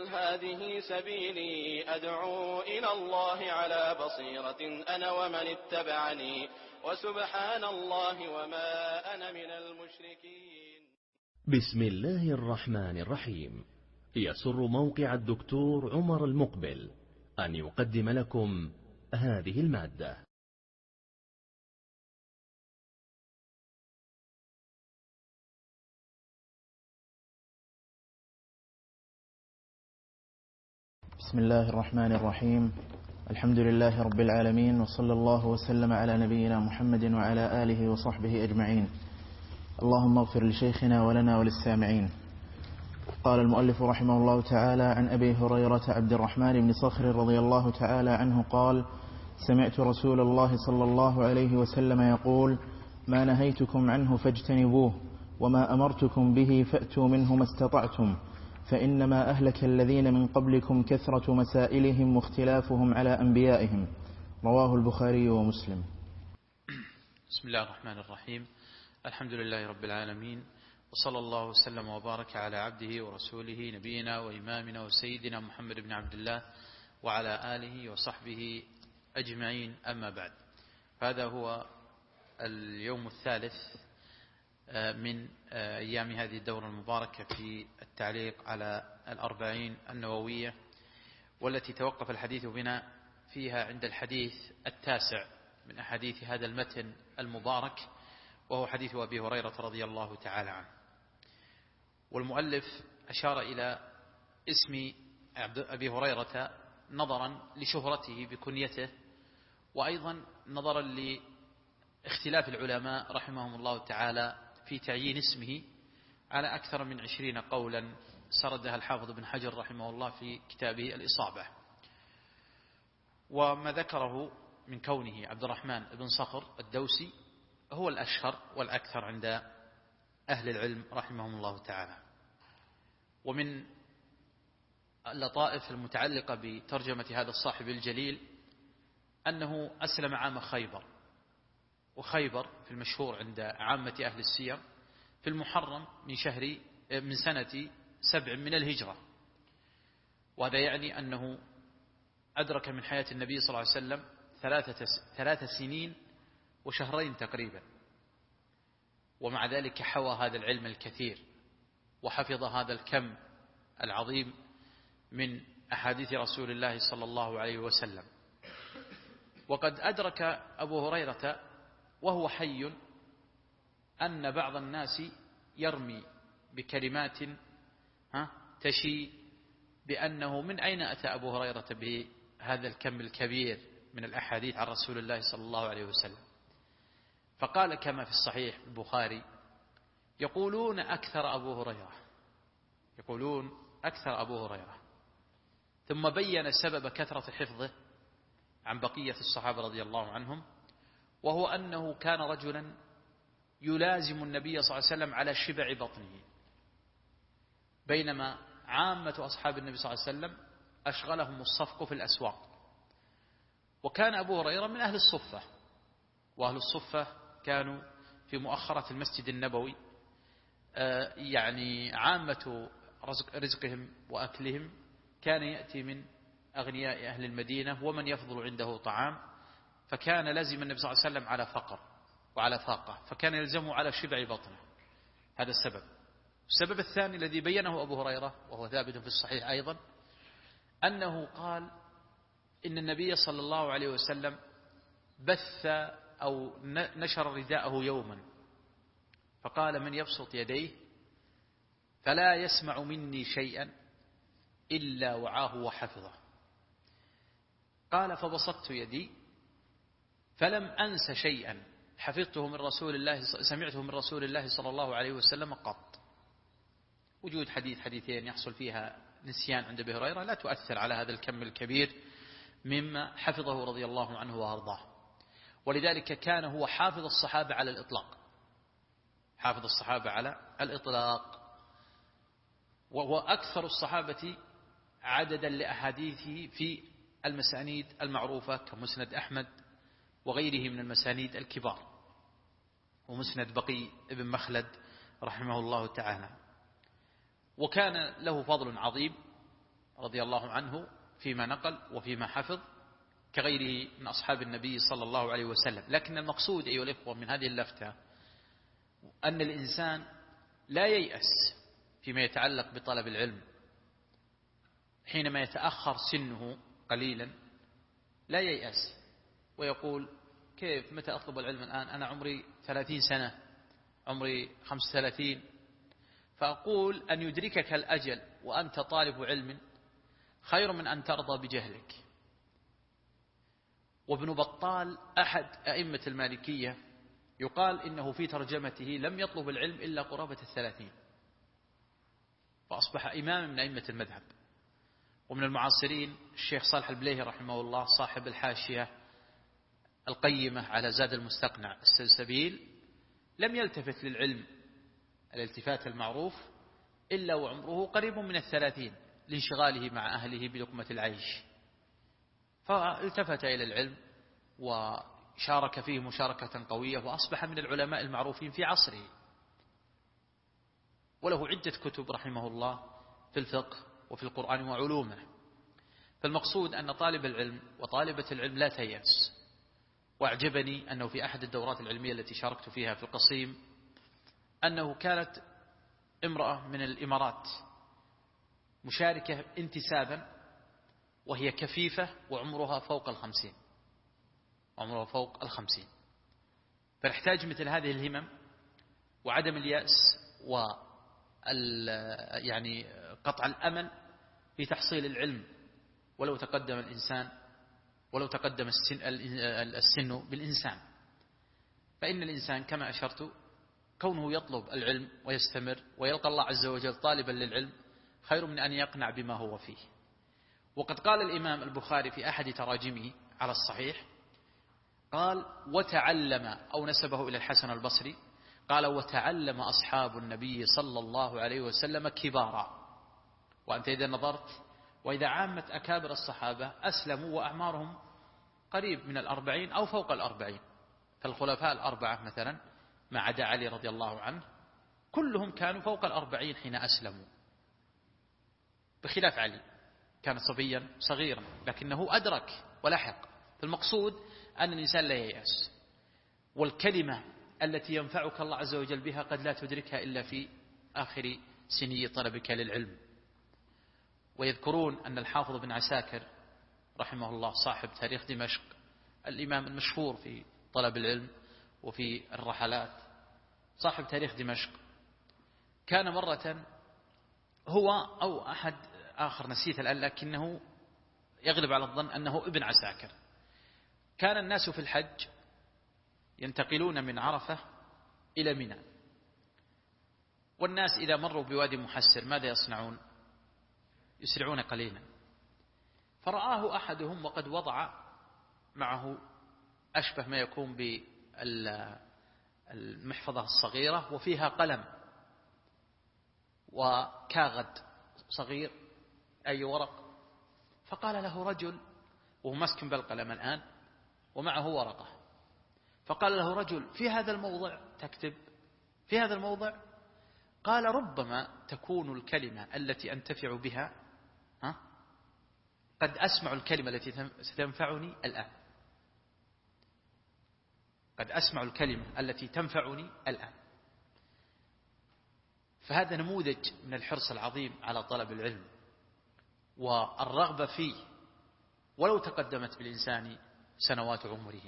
قل هذه سبيلي أدعو إلى الله على بصيرة أنا ومن اتبعني وسبحان الله وما أنا من المشركين. بسم الله الرحمن الرحيم. يسر موقع الدكتور عمر المقبل أن يقدم لكم هذه المادة. بسم الله الرحمن الرحيم. الحمد لله رب العالمين، وصلى الله وسلم على نبينا محمد وعلى آله وصحبه أجمعين. اللهم اغفر لشيخنا ولنا وللسامعين. قال المؤلف رحمه الله تعالى: عن أبي هريرة عبد الرحمن بن صخر رضي الله تعالى عنه قال: سمعت رسول الله صلى الله عليه وسلم يقول: ما نهيتكم عنه فاجتنبوه، وما أمرتكم به فأتوا منه ما استطعتم، فإنما أهلك الذين من قبلكم كثرة مسائلهم واختلافهم على أنبيائهم. رواه البخاري ومسلم. بسم الله الرحمن الرحيم. الحمد لله رب العالمين، وصلى الله وسلم وبارك على عبده ورسوله نبينا وإمامنا وسيدنا محمد بن عبد الله وعلى آله وصحبه أجمعين. أما بعد، هذا هو اليوم الثالث من أيام هذه الدورة المباركة في التعليق على الأربعين النووية، والتي توقف الحديث بنا فيها عند الحديث التاسع من أحاديث هذا المتن المبارك، وهو حديث أبي هريرة رضي الله تعالى عنه. والمؤلف أشار إلى اسم أبي هريرة نظرا لشهرته بكنيته، وأيضا نظرا لاختلاف العلماء رحمهم الله تعالى في تعيين اسمه على أكثر من 20 قولا سردها الحافظ بن حجر رحمه الله في كتابه الإصابة. وما ذكره من كونه عبد الرحمن بن صخر الدوسي هو الأشهر والأكثر عند أهل العلم رحمهم الله تعالى. ومن اللطائف المتعلقة بترجمة هذا الصاحب الجليل أنه أسلم عام خيبر، وخيبر في المشهور عند عامة أهل السير في المحرم من سنة 7 من الهجرة، وهذا يعني أنه أدرك من حياة النبي صلى الله عليه وسلم 3 سنين وشهرين تقريبا، ومع ذلك حوى هذا العلم الكثير وحفظ هذا الكم العظيم من أحاديث رسول الله صلى الله عليه وسلم. وقد أدرك أبو هريرة وهو حي أن بعض الناس يرمي بكلمات تشي بأنه من أين أتى أبو هريرة بهذا الكم الكبير من الأحاديث عن رسول الله صلى الله عليه وسلم. فقال كما في الصحيح البخاري: يقولون أكثر أبو هريرة، ثم بين سبب كثرة حفظه عن بقية الصحابة رضي الله عنهم، وهو أنه كان رجلا يلازم النبي صلى الله عليه وسلم على شبع بطنه، بينما عامة أصحاب النبي صلى الله عليه وسلم أشغلهم الصفق في الأسواق. وكان أبو هريرة من أهل الصفة، وأهل الصفة كانوا في مؤخرة المسجد النبوي، يعني عامة رزقهم وأكلهم كان يأتي من أغنياء أهل المدينة ومن يفضل عنده طعام، فكان لازم النبي صلى الله عليه وسلم على فقر وعلى فاقة، فكان يلزمه على شبع بطنه. هذا السبب. السبب الثاني الذي بينه أبو هريرة وهو ثابت في الصحيح أيضا، أنه قال إن النبي صلى الله عليه وسلم بث أو نشر رداءه يوما، فقال: من يبسط يديه فلا يسمع مني شيئا إلا وعاه وحفظه. قال: فبسطت يدي فلم أنس شيئا سمعته من رسول الله صلى الله عليه وسلم قط. وجود حديثين يحصل فيها نسيان عند أبي هريرة لا تؤثر على هذا الكم الكبير مما حفظه رضي الله عنه وأرضاه. ولذلك كان هو حافظ الصحابة على الإطلاق، وهو أكثر الصحابة عددا لأحاديثه في المسانيد المعروفة كمسند أحمد وغيره من المسانيد الكبار، ومسند بقي ابن مخلد رحمه الله تعالى. وكان له فضل عظيم رضي الله عنه فيما نقل وفيما حفظ كغيره من أصحاب النبي صلى الله عليه وسلم. لكن المقصود أيها الإخوة من هذه اللفتة أن الإنسان لا ييأس فيما يتعلق بطلب العلم. حينما يتأخر سنه قليلا لا ييأس ويقول كيف متى أطلب العلم الآن؟ أنا عمري 30 سنة، عمري 35. فأقول أن يدركك الأجل وأنت طالب علم خير من أن ترضى بجهلك. وابن بطال أحد أئمة المالكية يقال إنه في ترجمته لم يطلب العلم إلا قرابة 30، فأصبح إماما من أئمة المذهب. ومن المعاصرين الشيخ صالح البليهي رحمه الله صاحب الحاشية القيمة على زاد المستقنع السلسبيل لم يلتفت للعلم الالتفات المعروف إلا وعمره قريب من 30 لانشغاله مع أهله بلقمة العيش، فالتفت إلى العلم وشارك فيه مشاركة قوية وأصبح من العلماء المعروفين في عصره، وله عدة كتب رحمه الله في الفقه وفي القرآن وعلومه. فالمقصود أن طالب العلم وطالبة العلم لا تيأس. وأعجبني أنه في أحد الدورات العلمية التي شاركت فيها في القصيم أنه كانت امرأة من الإمارات مشاركة انتسابا وهي كفيفة وعمرها فوق 50، عمرها فوق 50. فنحتاج مثل هذه الهمم وعدم اليأس يعني قطع الأمل في تحصيل العلم ولو تقدم الإنسان، ولو تقدم السن بالإنسان. فإن الإنسان كما أشرت كونه يطلب العلم ويستمر ويلقى الله عز وجل طالبا للعلم خير من أن يقنع بما هو فيه. وقد قال الإمام البخاري في أحد تراجمه على الصحيح قال وتعلم، أو نسبه إلى الحسن البصري قال وتعلم أصحاب النبي صلى الله عليه وسلم كبارا. وأنت إذا نظرت وإذا عامة أكابر الصحابة أسلموا وأعمارهم قريب من 40 أو فوق 40، فالخلفاء الأربعة مثلا ما عدا علي رضي الله عنه كلهم كانوا فوق 40 حين أسلموا، بخلاف علي كان صبيا صغيرا لكنه أدرك ولحق. فالمقصود أن الإنسان لا ييأس، والكلمة التي ينفعك الله عز وجل بها قد لا تدركها إلا في آخر سني طلبك للعلم. ويذكرون أن الحافظ بن عساكر رحمه الله صاحب تاريخ دمشق الإمام المشهور في طلب العلم وفي الرحلات، صاحب تاريخ دمشق، كان مرة هو أو أحد آخر نسيت الآن لكنه يغلب على الظن أنه ابن عساكر، كان الناس في الحج ينتقلون من عرفة إلى منى، والناس إذا مروا بوادي محسر ماذا يصنعون؟ يسرعون قليلا. فرآه أحدهم وقد وضع معه أشبه ما يكون بالمحفظة الصغيرة وفيها قلم وكاغد صغير أي ورق، فقال له رجل وهو مسكن بالقلم الآن ومعه ورقة، فقال له رجل في هذا الموضع تكتب في هذا الموضع؟ قال ربما تكون الكلمة التي أنتفع بها قد أسمع الكلمة التي ستنفعني الآن، قد أسمع الكلمة التي تنفعني الآن. فهذا نموذج من الحرص العظيم على طلب العلم والرغبة فيه ولو تقدمت بالإنسان سنوات عمره.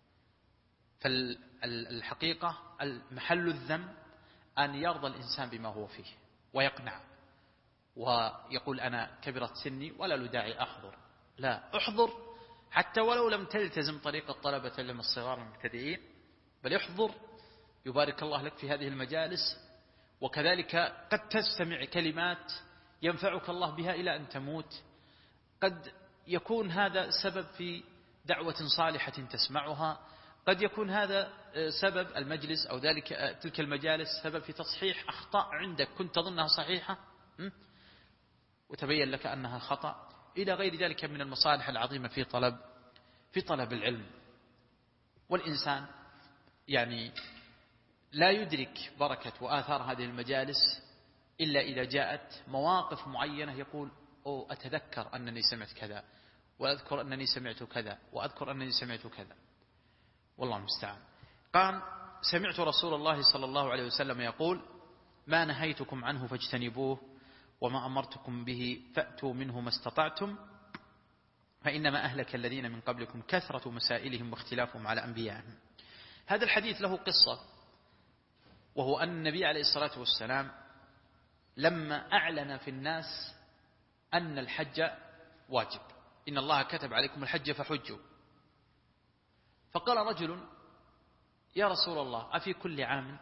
فالحقيقة محل الذم أن يرضى الإنسان بما هو فيه ويقنع ويقول أنا كبرت سني ولا له داعي أحضر. لا، احضر حتى ولو لم تلتزم طريقة طلبة العلم الصغار المبتدئين، بل احضر يبارك الله لك في هذه المجالس، وكذلك قد تستمع كلمات ينفعك الله بها إلى أن تموت، قد يكون هذا سبب في دعوة صالحة تسمعها، قد يكون هذا سبب المجلس أو تلك المجالس سبب في تصحيح أخطاء عندك كنت تظنها صحيحة وتبين لك أنها خطأ، إلى غير ذلك من المصالح العظيمة في طلب العلم. والإنسان يعني لا يدرك بركة وآثار هذه المجالس إلا إذا جاءت مواقف معينة يقول أتذكر أنني سمعت كذا، وأذكر أنني سمعت كذا، وأذكر أنني سمعت كذا، والله المستعان. قال سمعت رسول الله صلى الله عليه وسلم يقول ما نهيتكم عنه فاجتنبوه وما أمرتكم به فأتوا منه ما استطعتم فإنما أهلك الذين من قبلكم كثرة مسائلهم واختلافهم على أنبيائهم. هذا الحديث له قصة، وهو أن النبي عليه الصلاة والسلام لما أعلن في الناس أن الحج واجب، إن الله كتب عليكم الحج فحجوا، فقال رجل يا رسول الله أفي كل عام؟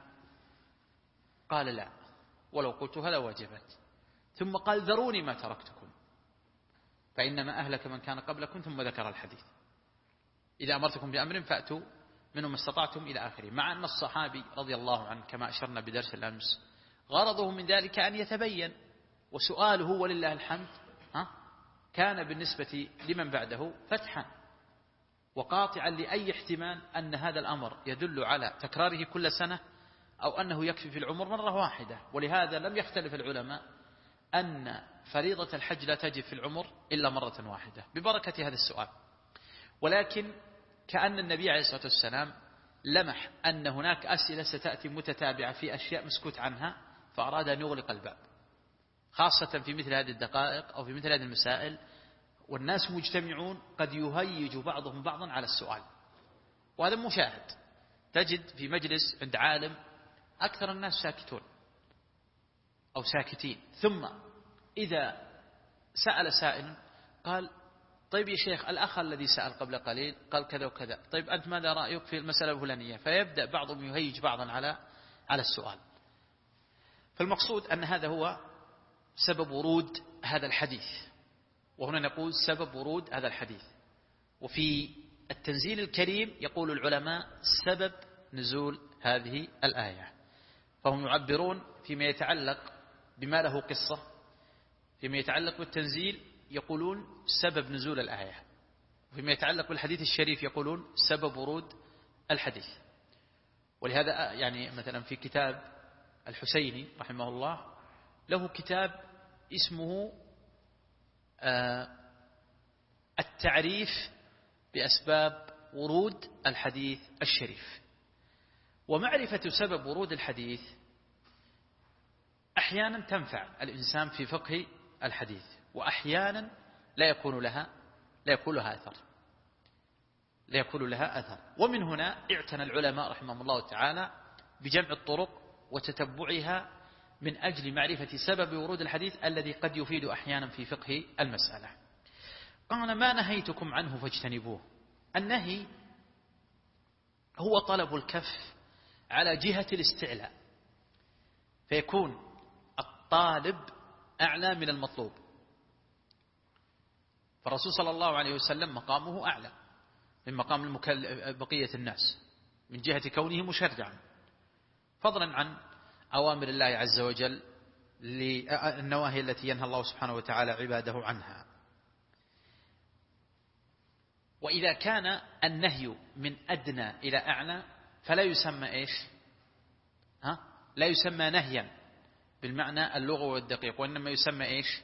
قال لا، ولو قلتها لوجبت. ثم قال ذروني ما تركتكم فإنما أهلك من كان قبلكم، ثم ذكر الحديث إذا أمرتكم بأمر فأتوا منه ما استطعتم إلى آخره. مع أن الصحابي رضي الله عنه كما أشرنا بدرس الأمس غرضه من ذلك أن يتبين، وسؤاله ولله الحمد كان بالنسبة لمن بعده فتحا وقاطعا لأي احتمال أن هذا الأمر يدل على تكراره كل سنة أو أنه يكفي في العمر مرة واحدة. ولهذا لم يختلف العلماء أن فريضة الحج لا تجب في العمر إلا مرة واحدة ببركة هذا السؤال. ولكن كأن النبي عليه الصلاة والسلام لمح أن هناك أسئلة ستأتي متتابعة في أشياء مسكوت عنها، فأراد أن يغلق الباب، خاصة في مثل هذه الدقائق أو في مثل هذه المسائل، والناس مجتمعون قد يهيج بعضهم بعضا على السؤال. وهذا مشاهد، تجد في مجلس عند عالم أكثر الناس ساكتون أو ساكتين، ثم إذا سأل سائل قال طيب يا شيخ الأخ الذي سأل قبل قليل قال كذا وكذا، طيب أنت ماذا رأيك في المسألة الفلانية؟ فيبدأ بعضهم يهيج بعضا على السؤال. فالمقصود أن هذا هو سبب ورود هذا الحديث، وهنا نقول سبب ورود هذا الحديث. وفي التنزيل الكريم يقول العلماء سبب نزول هذه الآية، فهم يعبرون فيما يتعلق بما له قصة، فيما يتعلق بالتنزيل يقولون سبب نزول الآية، وفيما يتعلق بالحديث الشريف يقولون سبب ورود الحديث. ولهذا يعني مثلا في كتاب الحسيني رحمه الله له كتاب اسمه التعريف بأسباب ورود الحديث الشريف. ومعرفة سبب ورود الحديث أحيانا تنفع الإنسان في فقه الحديث، وأحيانا لا يكون لها أثر. ومن هنا اعتنى العلماء رحمهم الله تعالى بجمع الطرق وتتبعها من أجل معرفة سبب ورود الحديث الذي قد يفيد أحيانا في فقه المسألة. قال ما نهيتكم عنه فاجتنبوه. النهي هو طلب الكف على جهة الاستعلاء، فيكون الطالب أعلى من المطلوب، فالرسول صلى الله عليه وسلم مقامه أعلى من مقام بقية الناس من جهة كونه مشرعا، فضلا عن أوامر الله عز وجل للنواهي التي ينهى الله سبحانه وتعالى عباده عنها. وإذا كان النهي من أدنى إلى أعلى فلا يسمى إيش؟ لا يسمى نهيا بالمعنى اللغوي والدقيق، وإنما يسمى إيش؟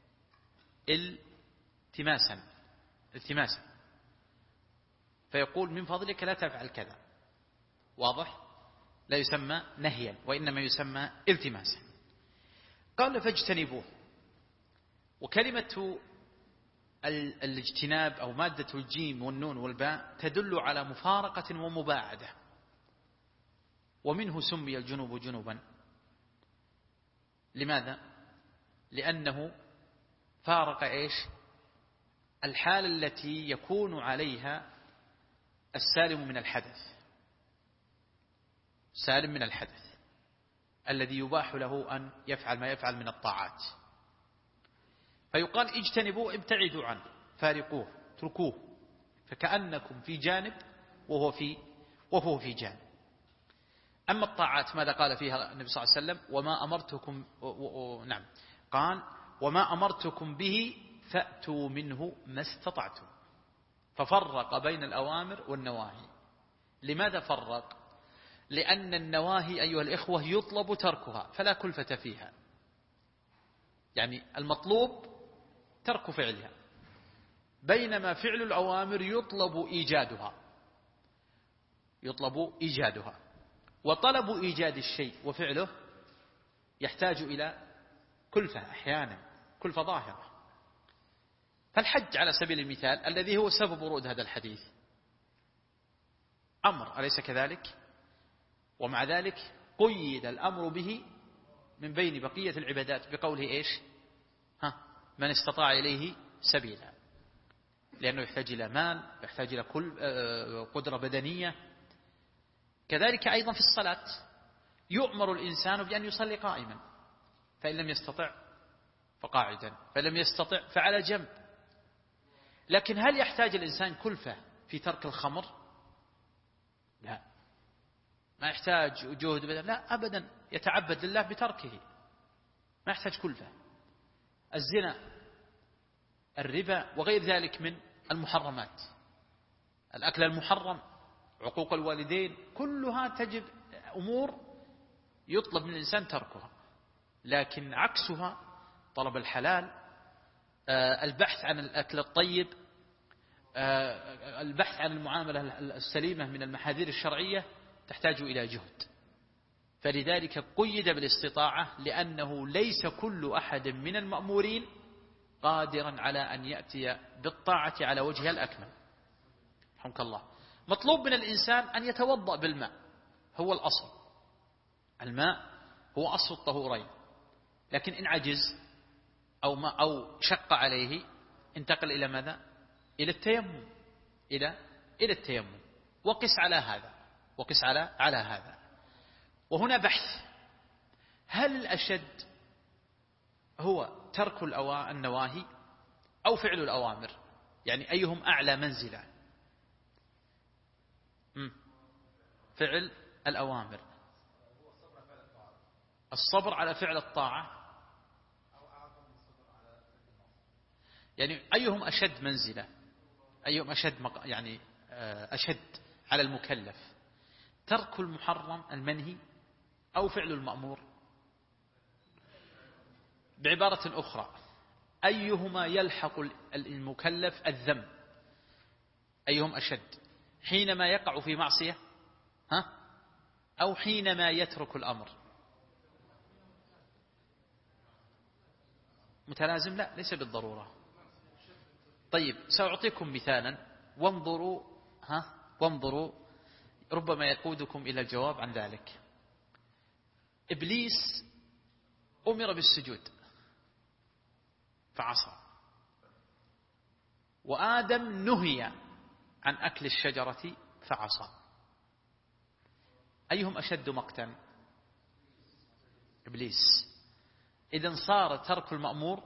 التماسا. فيقول من فضلك لا تفعل كذا، واضح؟ لا يسمى نهيا وإنما يسمى التماسا. قال فاجتنبوه. وكلمة الاجتناب أو مادة الجيم والنون والباء تدل على مفارقة ومباعدة، ومنه سمي الجنوب جنوبا. لماذا؟ لأنه فارق إيش؟ الحالة التي يكون عليها السالم من الحدث، سالم من الحدث الذي يباح له أن يفعل ما يفعل من الطاعات. فيقال اجتنبوه، ابتعدوا عنه، فارقوه، تركوه، فكأنكم في جانب وهو في جانب. أما الطاعات ماذا قال فيها النبي صلى الله عليه وسلم؟ قال وما أمرتكم به فأتوا منه ما استطعتم، ففرق بين الأوامر والنواهي. لماذا فرق؟ لأن النواهي أيها الإخوة يطلب تركها فلا كلفة فيها، يعني المطلوب ترك فعلها، بينما فعل الأوامر يطلب إيجادها، وطلب إيجاد الشيء وفعله يحتاج إلى كلفة، أحيانا كلفة ظاهرة. فالحج على سبيل المثال الذي هو سبب ورود هذا الحديث أمر، أليس كذلك؟ ومع ذلك قيد الأمر به من بين بقية العبادات بقوله إيش؟ من استطاع إليه سبيلا، لأنه يحتاج إلى مال، يحتاج إلى كل قدرة بدنية. كذلك أيضا في الصلاة يؤمر الإنسان بأن يصلي قائما، فإن لم يستطع فقاعدا، فإن لم يستطع فعلى جنب. لكن هل يحتاج الإنسان كلفة في ترك الخمر؟ لا، ما يحتاج جهد بدن، لا أبدا، يتعبد لله بتركه، ما يحتاج كلفة. الزنا، الربا، وغير ذلك من المحرمات، الأكل المحرم، عقوق الوالدين، كلها تجب أمور يطلب من الإنسان تركها. لكن عكسها طلب الحلال، البحث عن الأكل الطيب، البحث عن المعاملة السليمة من المحاذير الشرعية تحتاج إلى جهد. فلذلك قيد بالاستطاعة، لأنه ليس كل أحد من المأمورين قادرا على أن يأتي بالطاعة على وجه الأكمل. رحمك الله. مطلوب من الإنسان أن يتوضأ بالماء، هو الأصل، الماء هو أصل الطهورين. لكن إن عجز أو شق عليه انتقل إلى ماذا؟ إلى التيمم، إلى التيمم. وقس على هذا. وهنا بحث: هل الأشد هو ترك النواهي أو فعل الأوامر؟ يعني أيهم أعلى منزلة؟ فعل الأوامر، الصبر على فعل الطاعة، يعني أيهم أشد منزلة، أيهم أشد على المكلف؟ ترك المحرم المنهي أو فعل المأمور؟ بعبارة أخرى، أيهما يلحق المكلف الذنب؟ أيهم أشد، حينما يقع في معصية أو حينما يترك الأمر؟ متلازم؟ لا، ليس بالضرورة. طيب سأعطيكم مثالا وانظروا ربما يقودكم إلى الجواب عن ذلك. إبليس أمر بالسجود فعصى، وآدم نهي عن أكل الشجرة فعصى. أيهم أشد مقتا؟ إبليس. إذن صار ترك المأمور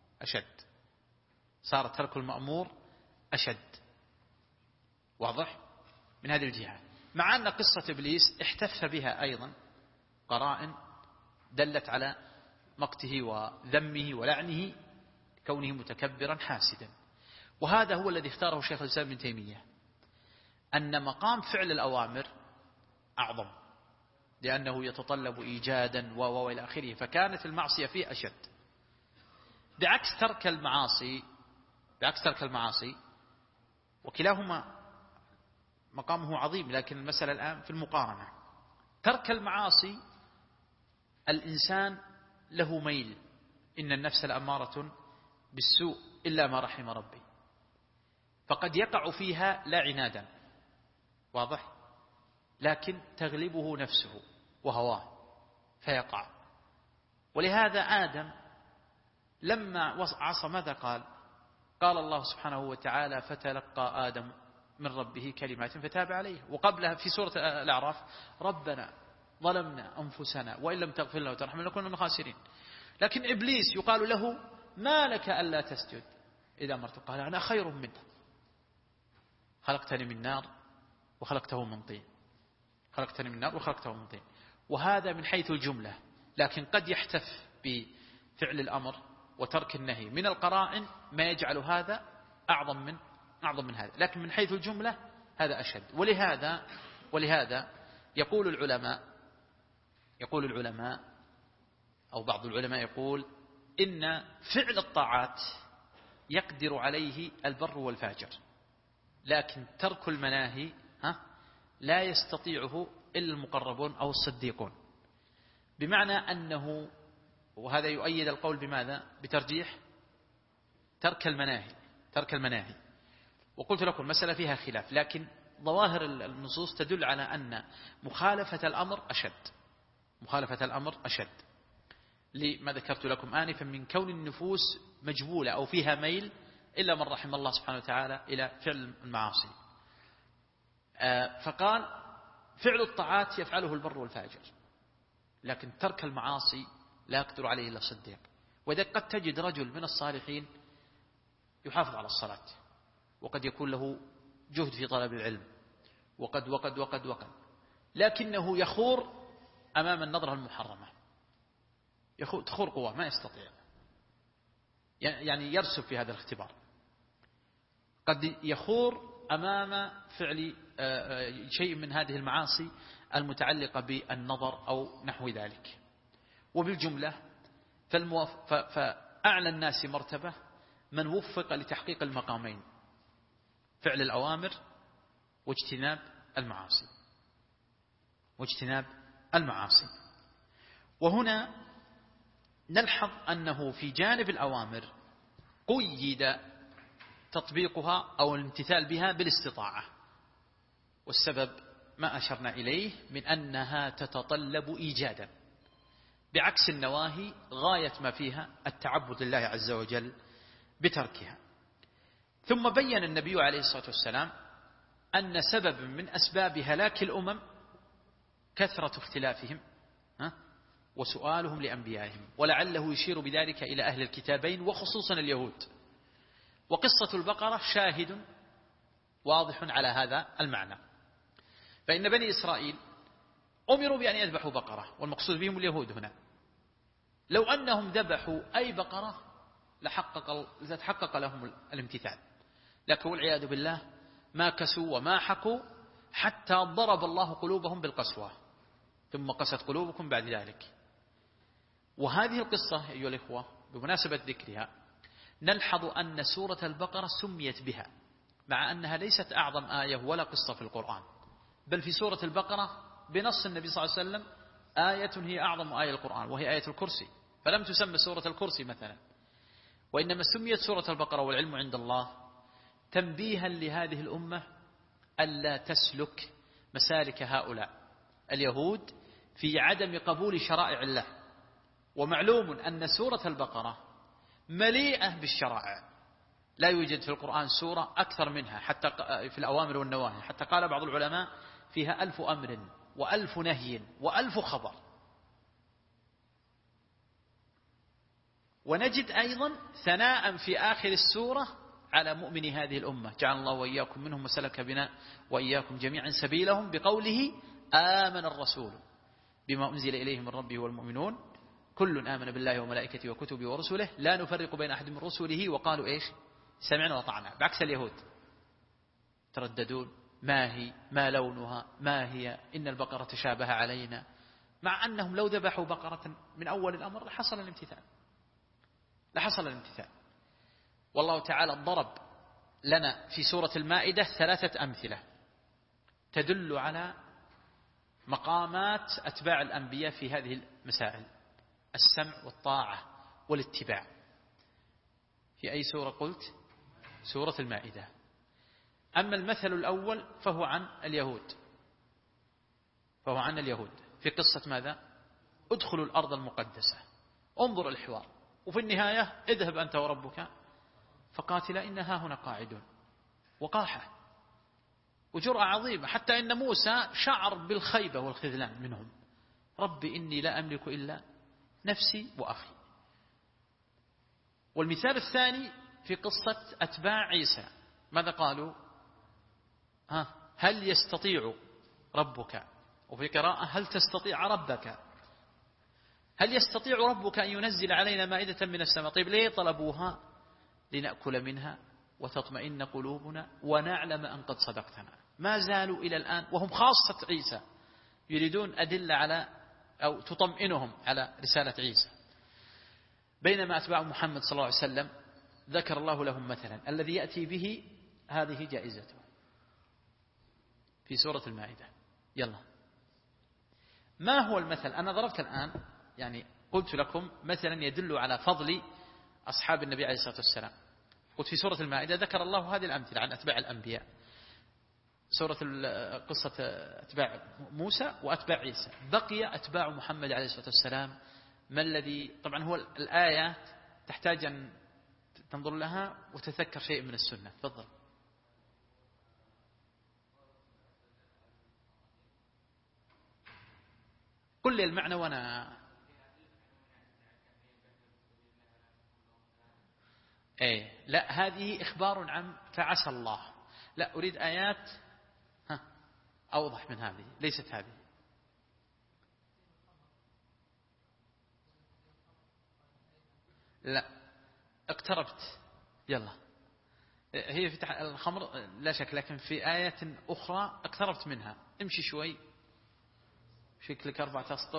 أشد. واضح؟ من هذه الجهة، مع أن قصة إبليس احتف بها أيضا قرائن دلت على مقته وذمه ولعنه كونه متكبرا حاسدا. وهذا هو الذي اختاره شيخ الإسلام ابن تيمية، أن مقام فعل الأوامر أعظم، لأنه يتطلب إيجادا وإلى آخره، فكانت المعصية فيه أشد. بعكس ترك المعاصي، وكلاهما مقامه عظيم، لكن المسألة الآن في المقارنة. ترك المعاصي الإنسان له ميل، إن النفس لأمارة بالسوء إلا ما رحم ربي، فقد يقع فيها لا عنادا، واضح، لكن تغلبه نفسه وهواه فيقع. ولهذا آدم لما عصى ماذا قال الله سبحانه وتعالى: فتلقى آدم من ربه كلمات فتاب عليه. وقبلها في سورة الأعراف: ربنا ظلمنا أنفسنا وإن لم تغفر لنا وترحمنا لنكون من الخاسرين. لكن إبليس يقال له: ما لك ألا تسجد إذا أمرت؟ قال: أنا خير منه، خلقتني من نار وخلقته من طين. وهذا من حيث الجملة، لكن قد يحتف بفعل الأمر وترك النهي من القرائن ما يجعل هذا أعظم من هذا، لكن من حيث الجملة هذا أشد. ولهذا يقول العلماء أو بعض العلماء يقول: إن فعل الطاعات يقدر عليه البر والفاجر، لكن ترك المناهي لا يستطيعه إلا المقربون أو الصديقون. بمعنى أنه، وهذا يؤيد القول بماذا؟ بترجيح ترك المناهي. وقلت لكم المسألة فيها خلاف، لكن ظواهر النصوص تدل على أن مخالفة الأمر أشد لما ذكرت لكم آنفا من كون النفوس مجبولة أو فيها ميل إلا من رحم الله سبحانه وتعالى إلى فعل المعاصي. فقال فعل الطاعات يفعله البر والفاجر، لكن ترك المعاصي لا يقدر عليه إلا الصديق. وإذا قد تجد رجل من الصالحين يحافظ على الصلاة، وقد يكون له جهد في طلب العلم، وقد لكنه يخور أمام النظرة المحرمة، تخور قوة ما يستطيع، يعني يرسب في هذا الاختبار. قد يخور أمام فعل شيء من هذه المعاصي المتعلقة بالنظر أو نحو ذلك. وبالجملة فأعلى الناس مرتبة من وفق لتحقيق المقامين: فعل الأوامر واجتناب المعاصي. وهنا نلحظ أنه في جانب الأوامر قيد تطبيقها أو الامتثال بها بالاستطاعة، والسبب ما أشرنا إليه من أنها تتطلب إيجادا، بعكس النواهي غاية ما فيها التعبد لله عز وجل بتركها. ثم بين النبي عليه الصلاة والسلام أن سبب من أسباب هلاك الأمم كثرة اختلافهم وسؤالهم لأنبيائهم، ولعله يشير بذلك إلى أهل الكتابين وخصوصا اليهود. وقصة البقرة شاهد واضح على هذا المعنى. فإن بني إسرائيل أمروا بأن يذبحوا بقرة، والمقصود بهم اليهود هنا. لو أنهم ذبحوا أي بقرة لتحقق لهم الامتثال، لكن والعياذ بالله ما كسوا وما حكوا حتى ضرب الله قلوبهم بالقسوة، ثم قست قلوبكم بعد ذلك. وهذه القصة أيها الإخوة بمناسبة ذكرها نلحظ أن سورة البقرة سميت بها، مع أنها ليست أعظم آية ولا قصة في القرآن، بل في سورة البقرة بنص النبي صلى الله عليه وسلم آية هي أعظم آية القرآن، وهي آية الكرسي، فلم تسمى سورة الكرسي مثلا، وإنما سميت سورة البقرة والعلم عند الله تنبيها لهذه الأمة ألا تسلك مسالك هؤلاء اليهود في عدم قبول شرائع الله. ومعلوم أن سورة البقرة مليئة بالشرائع، لا يوجد في القرآن سورة أكثر منها حتى في الأوامر والنواهي، حتى قال بعض العلماء فيها 1000 أمر و1000 نهي و1000 خبر. ونجد أيضا ثناء في آخر السورة على مؤمن هذه الأمة، جعل الله وإياكم منهم وسلك بنا وإياكم جميعا سبيلهم، بقوله آمن الرسول بما أنزل إليه من ربه والمؤمنون كل آمن بالله وملائكته وكتبه ورسله لا نفرق بين أحد من رسله وقالوا إيش؟ سمعنا وطعنا. بعكس اليهود ترددون ما هي، ما لونها، ما هي، إن البقرة تشابه علينا، مع أنهم لو ذبحوا بقرة من أول الأمر لحصل الامتثال. والله تعالى ضرب لنا في سورة المائدة 3 أمثلة تدل على مقامات أتباع الأنبياء في هذه المسائل: السمع والطاعة والاتباع. في أي سورة قلت؟ سورة المائدة. أما المثل الأول فهو عن اليهود في قصة ماذا؟ ادخلوا الأرض المقدسة، انظر الحوار، وفي النهاية اذهب أنت وربك فقاتلا إنها هنا قاعدون. وقاحة وجرأة عظيمة، حتى إن موسى شعر بالخيبة والخذلان منهم: ربي إني لا أملك إلا نفسي وأخي. والمثال الثاني في قصة أتباع عيسى، ماذا قالوا؟ هل يستطيع ربك، وفي قراءة هل تستطيع ربك، هل يستطيع ربك أن ينزل علينا مائدة من السماء؟ طيب ليه طلبوها؟ لنأكل منها وتطمئن قلوبنا ونعلم أن قد صدقتنا. ما زالوا إلى الآن وهم خاصة عيسى يريدون أدلة على أو تطمئنهم على رسالة عيسى، بينما أتباع محمد صلى الله عليه وسلم ذكر الله لهم مثلا الذي يأتي به هذه جائزته في سورة المائدة. يلا، ما هو المثل؟ أنا ضربت الآن يعني قلت لكم مثلا يدل على فضل أصحاب النبي عليه الصلاة والسلام. قلت في سورة المائدة ذكر الله هذه الأمثلة عن أتباع الأنبياء، سورة قصة أتباع موسى وأتباع عيسى. بقي أتباع محمد عليه الصلاة والسلام، ما الذي طبعا هو الآيات تحتاج أن تنظر لها وتذكر شيء من السنة. تفضل. قل لي المعنى وأنا لا، هذه إخبار عن فعسى الله. لا، أريد آيات أوضح من هذه، ليست هذه. لا، اقتربت. يلا، هي في الخمر لا شك، لكن في آية أخرى اقتربت منها. امشي شوي، شكلك 4 أسطر.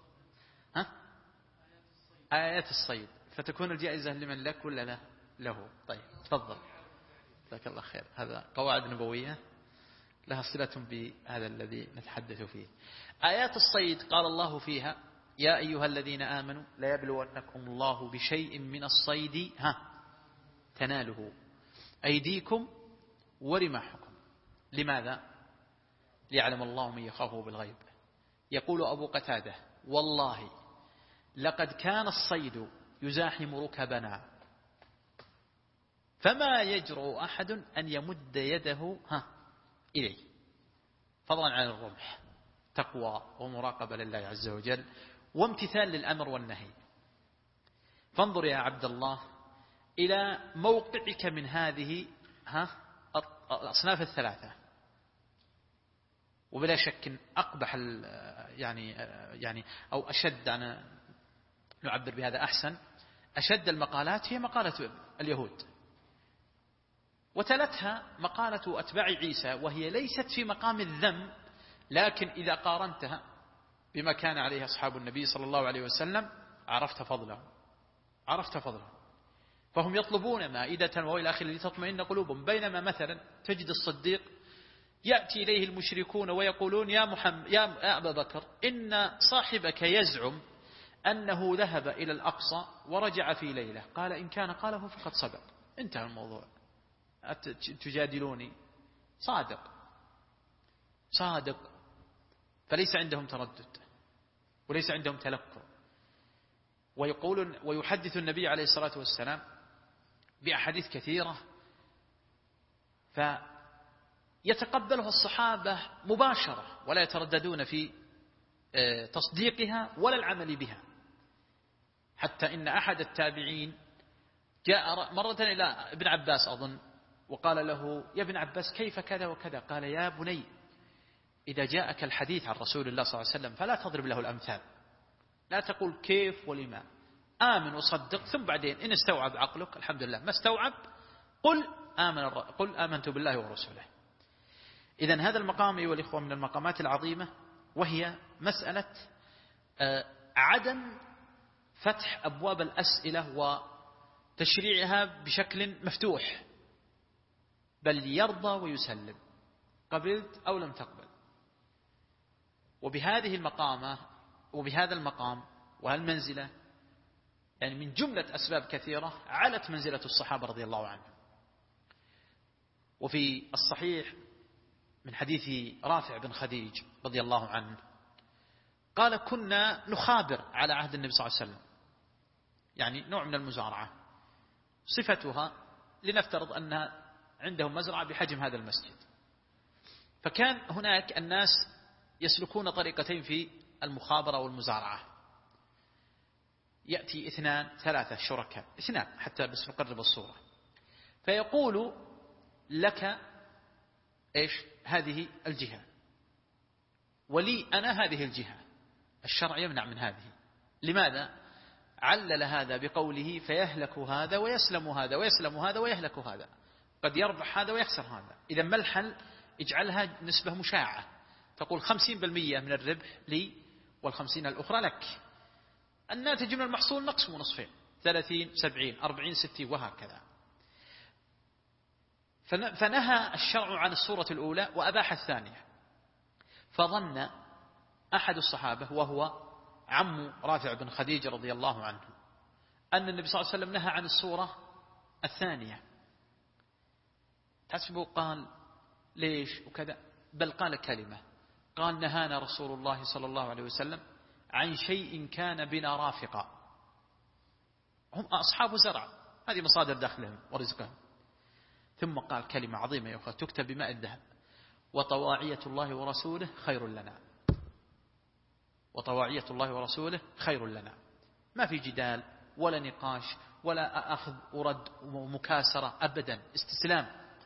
آيات الصيد، فتكون الجائزة لمن لك ولا لا؟ له. طيب تفضل، جزاك الله خير. هذا قواعد نبوية لها صلة بهذا الذي نتحدث فيه. آيات الصيد قال الله فيها: يا أيها الذين آمنوا لا يبلونكم الله بشيء من الصيد تناله أيديكم ورماحكم. لماذا؟ ليعلم الله من يخافه بالغيب. يقول أبو قتادة: والله لقد كان الصيد يزاحم ركبنا فما يجرؤ أحد أن يمد يده إليه، فضلا عن الرمح. تقوى ومراقبة لله عز وجل وامتثال للأمر والنهي. فانظر يا عبد الله إلى موقعك من هذه الأصناف الثلاثة. وبلا شك أقبح يعني أو أشد، أنا نعبر بهذا أحسن، أشد المقالات هي مقالة اليهود، وتلتها مقالة أتباع عيسى، وهي ليست في مقام الذم، لكن إذا قارنتها بما كان عليه أصحاب النبي صلى الله عليه وسلم عرفت فضله. فهم يطلبون مائدة وإلى آخره لتطمئن قلوبهم، بينما مثلا تجد الصديق يأتي إليه المشركون ويقولون: يا محمد، يا أبا بكر، إن صاحبك يزعم أنه ذهب إلى الأقصى ورجع في ليلة. قال: إن كان قاله فقد صدق. انتهى الموضوع. تجادلوني؟ صادق. فليس عندهم تردد وليس عندهم تلكؤ. ويقولون ويحدث النبي عليه الصلاة والسلام بأحاديث كثيرة فيتقبلها الصحابة مباشرة ولا يترددون في تصديقها ولا العمل بها. حتى إن أحد التابعين جاء مرة إلى ابن عباس أظن وقال له: يا ابن عباس، كيف كذا وكذا؟ قال: يا بني، إذا جاءك الحديث عن رسول الله صلى الله عليه وسلم فلا تضرب له الأمثال، لا تقول كيف ولما، آمن وصدق، ثم بعدين إن استوعب عقلك الحمد لله، ما استوعب قل آمنت بالله ورسوله. إذن هذا المقام أيها الإخوة من المقامات العظيمة، وهي مسألة عدم فتح أبواب الأسئلة وتشريعها بشكل مفتوح، بل يرضى ويسلم، قبلت أو لم تقبل. وبهذه المقامة وبهذا المقام وهالمنزلة، يعني من جملة أسباب كثيرة علت منزلة الصحابة رضي الله عنهم. وفي الصحيح من حديث رافع بن خديج رضي الله عنه قال: كنا نخابر على عهد النبي صلى الله عليه وسلم، يعني نوع من المزارعة، صفتها لنفترض أنها عندهم مزرعة بحجم هذا المسجد. فكان هناك الناس يسلكون طريقتين في المخابرة والمزارعة. يأتي 2 3 شركاء، 2 حتى بس نقرب الصورة، فيقول لك: إيش هذه الجهة، ولي أنا هذه الجهة. الشرع يمنع من هذه. لماذا؟ علل هذا بقوله: فيهلك هذا ويسلم هذا ويسلم هذا ويهلك هذا، قد يربح هذا ويخسر هذا. إذا ما الحل؟ اجعلها نسبة مشاعة، تقول 50% من الربح لي وال50 الأخرى لك. الناتج من المحصول نقسم نصفين، 30 70 40 60 وهكذا. فنهى الشرع عن الصورة الأولى وأباح الثانية. فظن أحد الصحابة وهو عم رافع بن خديج رضي الله عنه أن النبي صلى الله عليه وسلم نهى عن الصورة الثانية. تحسبه قال ليش وكذا، بل قال كلمة، قال نهانا رسول الله صلى الله عليه وسلم عن شيء كان بنا رافقا. هم أصحاب زرع، هذه مصادر دخلهم ورزقهم. ثم قال كلمة عظيمة يا أخوة تكتب بماء الذهب: وطواعية الله ورسوله خير لنا. وطواعية الله ورسوله خير لنا. ما في جدال ولا نقاش ولا أخذ ورد ومكاسرة أبدا، استسلام.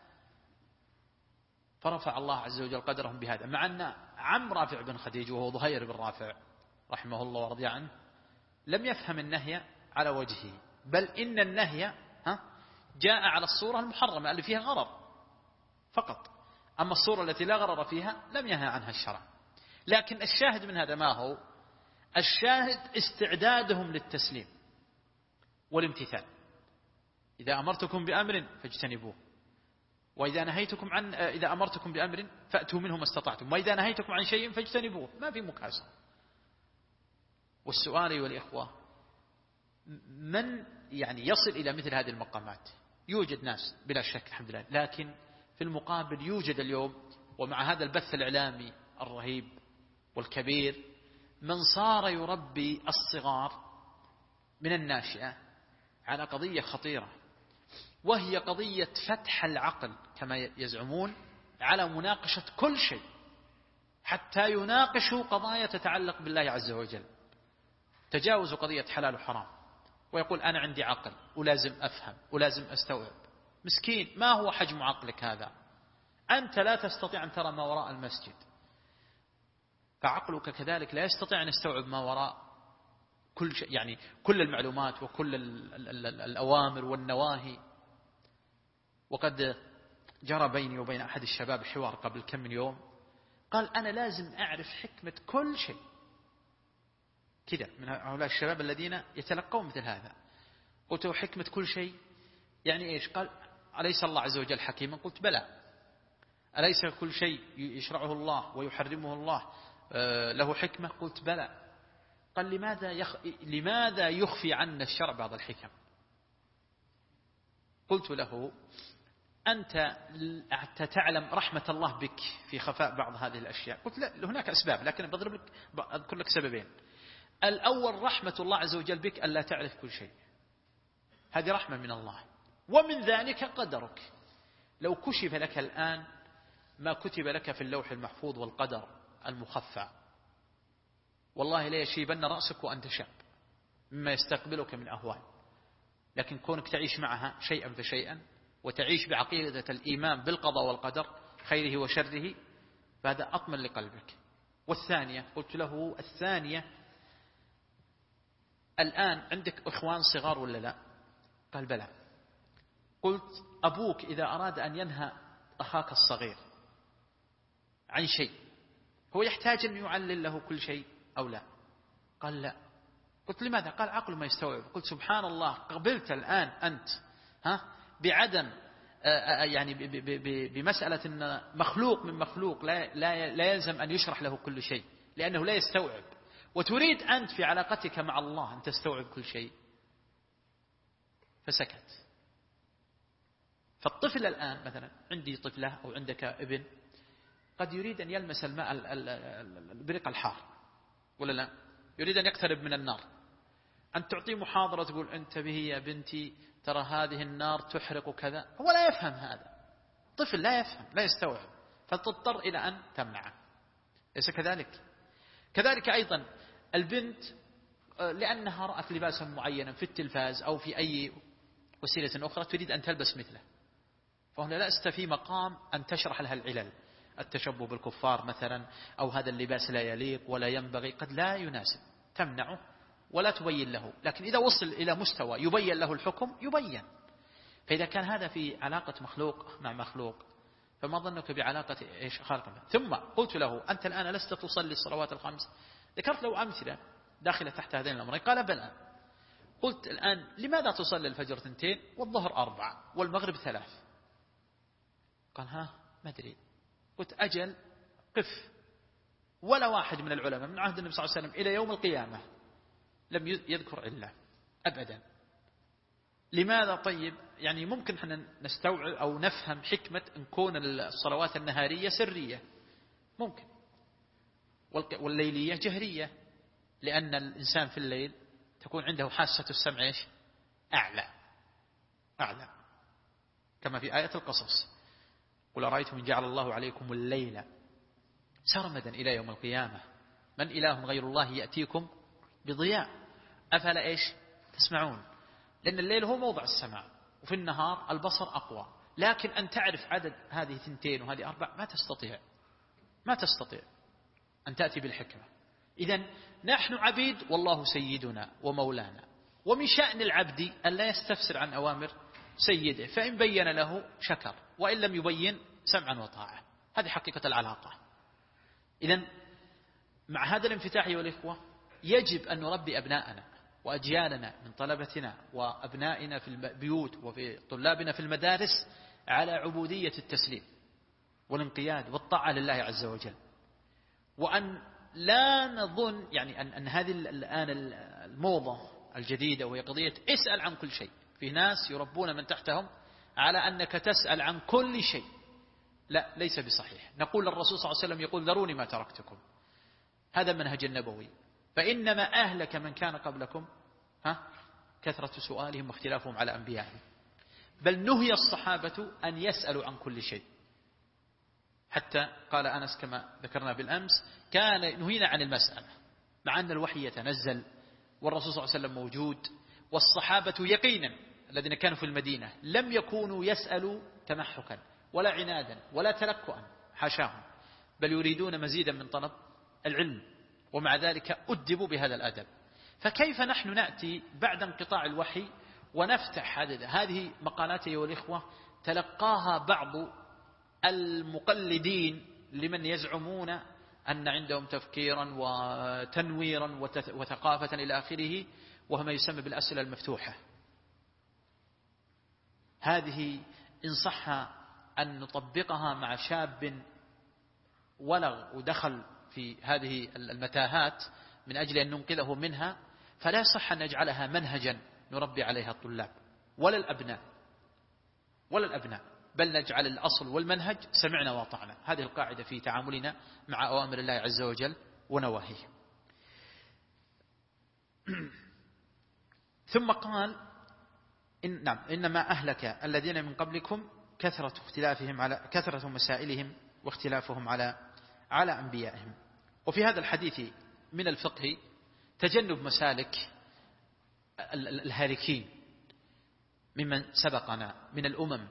فرفع الله عز وجل قدرهم بهذا، مع أن عم رافع بن خديج وهو ظهير بن رافع رحمه الله ورضي عنه لم يفهم النهي على وجهه، بل إن النهي جاء على الصورة المحرمة اللي فيها غرر فقط، أما الصورة التي لا غرر فيها لم ينهى عنها الشرع. لكن الشاهد من هذا ما هو؟ الشاهد استعدادهم للتسليم والامتثال. إذا أمرتكم بأمر فاجتنبوه، وإذا نهيتكم عن إذا أمرتكم بأمر فأتوا منه ما استطعتم، وإذا نهيتكم عن شيء فاجتنبوه. ما في مكاسرة. والسؤال أيها الإخوة، من يعني يصل إلى مثل هذه المقامات؟ يوجد ناس بلا شك الحمد لله، لكن في المقابل يوجد اليوم ومع هذا البث الإعلامي الرهيب والكبير من صار يربي الصغار من الناشئة على قضية خطيرة، وهي قضية فتح العقل كما يزعمون على مناقشة كل شيء، حتى يناقشوا قضايا تتعلق بالله عز وجل. تجاوز قضية حلال وحرام، ويقول أنا عندي عقل ولازم أفهم ولازم أستوعب. مسكين، ما هو حجم عقلك هذا؟ أنت لا تستطيع أن ترى ما وراء المسجد، فعقلك كذلك لا يستطيع أن يستوعب ما وراء كل شيء، يعني كل المعلومات وكل الأوامر والنواهي. وقد جرى بيني وبين أحد الشباب حوار قبل كم من يوم، قال أنا لازم أعرف حكمة كل شيء. كذا من هؤلاء الشباب الذين يتلقون مثل هذا. قلت له حكمة كل شيء يعني إيش؟ قال أليس الله عز وجل حكيما؟ قلت بلى. أليس كل شيء يشرعه الله ويحرمه الله له حكمة؟ قلت بلى. قال لماذا يخفي عنا الشرع بعض الحكم؟ قلت له أنت تعلم رحمة الله بك في خفاء بعض هذه الأشياء. قلت لا، هناك أسباب، لكن أذكر لك سببين. الأول رحمة الله عز وجل بك ألا تعرف كل شيء، هذه رحمة من الله. ومن ذلك قدرك، لو كشف لك الآن ما كتب لك في اللوح المحفوظ والقدر المخفى، والله لا يشيبن رأسك وأنت شاب مما يستقبلك من أهوال. لكن كونك تعيش معها شيئا فشيئا وتعيش بعقيدة الإيمان بالقضاء والقدر خيره وشره، فهذا أطمن لقلبك. والثانية، قلت له الثانية، الآن عندك إخوان صغار ولا لا؟ قال بلى. قلت أبوك إذا أراد أن ينهى أخاك الصغير عن شيء، هو يحتاج أن يعلل له كل شيء أو لا؟ قال لا. قلت لماذا؟ قال عقله ما يستوعب. قلت سبحان الله، قبلت الآن أنت بعدم يعني بمسألة أن مخلوق من مخلوق لا يلزم أن يشرح له كل شيء لأنه لا يستوعب، وتريد أنت في علاقتك مع الله أن تستوعب كل شيء. فسكت. فالطفل الآن مثلا، عندي طفلة أو عندك ابن قد يريد أن يلمس الماء البريق الحار ولا لا؟ يريد أن يقترب من النار. أن تعطيه محاضرة تقول انتبهي يا بنتي ترى هذه النار تحرق كذا، هو لا يفهم هذا. طفل لا يفهم لا يستوعب، فتضطر إلى أن تمنعه. ليس كذلك؟ كذلك أيضا البنت لأنها رأت لباسا معينا في التلفاز أو في أي وسيلة أخرى تريد أن تلبس مثله، فهنا لست في مقام أن تشرح لها العلل، التشبه بالكفار مثلا، أو هذا اللباس لا يليق ولا ينبغي، قد لا يناسب، تمنعه ولا تبين له. لكن إذا وصل إلى مستوى يبين له الحكم يبين. فإذا كان هذا في علاقة مخلوق مع مخلوق، فما ظنك بعلاقة إيش خالق. ثم قلت له أنت الآن لست تصلي الصلوات الخمس؟ ذكرت له أمثلة داخلة تحت هذين الأمرين. قال بلى. قلت الآن لماذا تصلي الفجر 2 والظهر 4 والمغرب 3؟ قال ها ما أدري. قلت أجل قف. ولا واحد من العلماء من عهد النبي صلى الله عليه وسلم إلى يوم القيامة لم يذكر إلا أبدا. لماذا؟ طيب يعني ممكن احنا نستوعب أو نفهم حكمة أن كون الصلوات النهارية سرية، ممكن، والليلية جهرية، لأن الإنسان في الليل تكون عنده حاسة السمع إيش؟ أعلى، كما في آية القصص: قل أرأيتم إن جعل الله عليكم الليل سرمدا إلى يوم القيامة من إله غير الله يأتيكم بضياء أفلا إيش تسمعون. لأن الليل هو موضع السمع، وفي النهار البصر أقوى، لكن أن تعرف عدد هذه 2 وهذه 4 ما تستطيع أن تأتي بالحكمة. إذن نحن عبيد والله سيدنا ومولانا، ومن شأن العبد أن لا يستفسر عن أوامر سيده، فإن بين له شكر وإن لم يبين سمعا وطاعة. هذه حقيقة العلاقة. إذن مع هذا الانفتاح أيها الإخوة يجب أن نربي أبناءنا وأجيالنا من طلبتنا وأبنائنا في البيوت وفي طلابنا في المدارس على عبودية التسليم والانقياد والطاعة لله عز وجل، وأن لا نظن يعني أن هذه الآن الموضة الجديدة وهي قضية اسأل عن كل شيء. في ناس يربون من تحتهم على أنك تسأل عن كل شيء. لا، ليس بصحيح. نقول الرسول صلى الله عليه وسلم يقول: ذروني ما تركتكم. هذا منهج النبوي. فإنما أهلك من كان قبلكم كثرة سؤالهم واختلافهم على أنبيائهم. بل نهي الصحابة أن يسألوا عن كل شيء، حتى قال أنس كما ذكرنا بالأمس: كان نهينا عن المسألة، مع أن الوحي يتنزل والرسول صلى الله عليه وسلم موجود، والصحابة يقينا الذين كانوا في المدينة لم يكونوا يسألوا تمحكا ولا عنادا ولا تلكؤا، حاشاهم، بل يريدون مزيدا من طلب العلم، ومع ذلك أدبوا بهذا الأدب. فكيف نحن نأتي بعد انقطاع الوحي ونفتح هذه مقالات أيها الإخوة تلقاها بعض المقلدين لمن يزعمون أن عندهم تفكيرا وتنويرا وثقافة إلى آخره، وهو ما يسمى بالأسئلة المفتوحة. هذه إن صح أن نطبقها مع شاب ولغ ودخل في هذه المتاهات من أجل أن ننقذه منها، فلا صح أن نجعلها منهجا نربي عليها الطلاب ولا الأبناء، بل نجعل الأصل والمنهج سمعنا وأطعنا. هذه القاعدة في تعاملنا مع أوامر الله عز وجل ونواهيه. ثم قال: إنما أهلك الذين من قبلكم كثرة مسائلهم واختلافهم على أنبيائهم. وفي هذا الحديث من الفقه تجنب مسالك الهالكين ممن سبقنا من الأمم،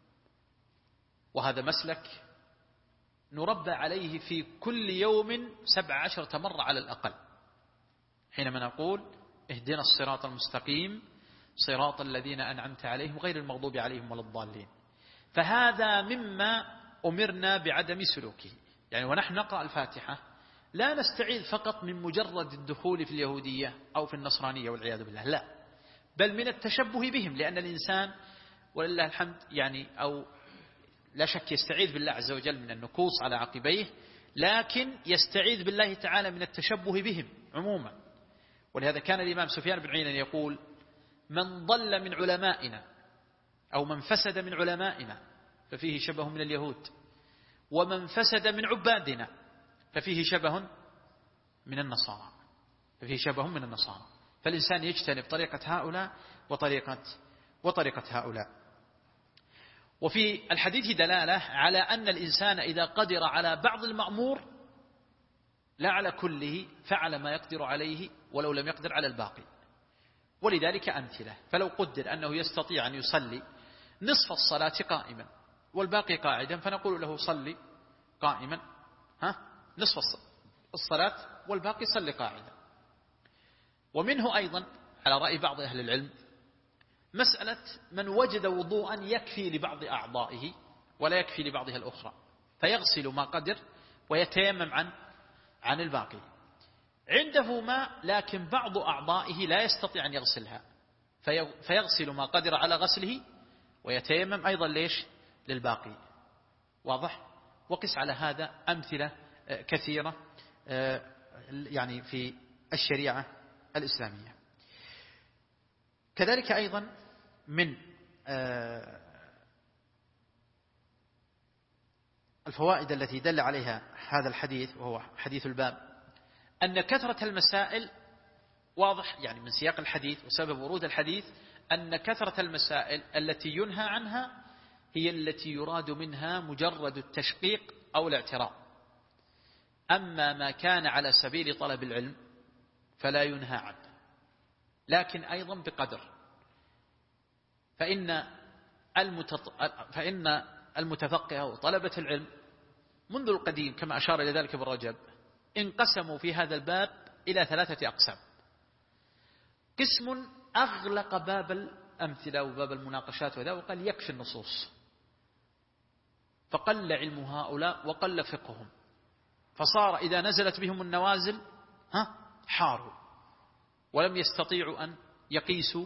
وهذا مسلك نربى عليه في كل يوم 17 مرة على الأقل، حينما نقول: اهدنا الصراط المستقيم صراط الذين أنعمت عليهم غير المغضوب عليهم ولا الضالين. فهذا مما أمرنا بعدم سلوكه. يعني ونحن نقرأ الفاتحة لا نستعيذ فقط من مجرد الدخول في اليهودية أو في النصرانية والعياذ بالله، لا، بل من التشبه بهم، لأن الإنسان ولله الحمد يعني أو لا شك يستعيذ بالله عز وجل من النكوص على عقبيه، لكن يستعيذ بالله تعالى من التشبه بهم عموما. ولهذا كان الإمام سفيان بن عيينة يقول: من ضل من علمائنا أو من فسد من علمائنا ففيه شبه من اليهود، ومن فسد من عبادنا ففيه شبه من النصارى. فالإنسان يجتنب طريقة هؤلاء وطريقة هؤلاء. وفي الحديث دلالة على أن الإنسان إذا قدر على بعض المأمور لا على كله فعل ما يقدر عليه ولو لم يقدر على الباقي. ولذلك أمثلة: فلو قدر أنه يستطيع أن يصلي نصف الصلاة قائما والباقي قاعدا، فنقول له: صلي قائما نصف الصلاة والباقي صلي قاعدا. ومنه أيضا على رأي بعض أهل العلم مسألة من وجد وضوءا يكفي لبعض أعضائه ولا يكفي لبعضها الأخرى، فيغسل ما قدر ويتيمم عن الباقي. عنده ماء لكن بعض أعضائه لا يستطيع أن يغسلها، فيغسل ما قدر على غسله ويتيمم أيضا للباقي. واضح؟ وقس على هذا أمثلة كثيرة يعني في الشريعة الإسلامية. كذلك أيضا من الفوائد التي دل عليها هذا الحديث وهو حديث الباب أن كثرة المسائل، واضح يعني من سياق الحديث وسبب ورود الحديث أن كثرة المسائل التي ينهى عنها هي التي يراد منها مجرد التشقيق أو الاعتراض. أما ما كان على سبيل طلب العلم فلا ينهى عنه، لكن أيضا بقدر. فإن المتفقه وطلبة العلم منذ القديم كما أشار إلى ذلك ابن رجب انقسموا في هذا الباب إلى 3 أقسام. قسم أغلق باب الأمثلة وباب المناقشات وذا وقال يكفي النصوص، فقل علم هؤلاء وقل فقههم، فصار إذا نزلت بهم النوازل حاروا ولم يستطيعوا أن يقيسوا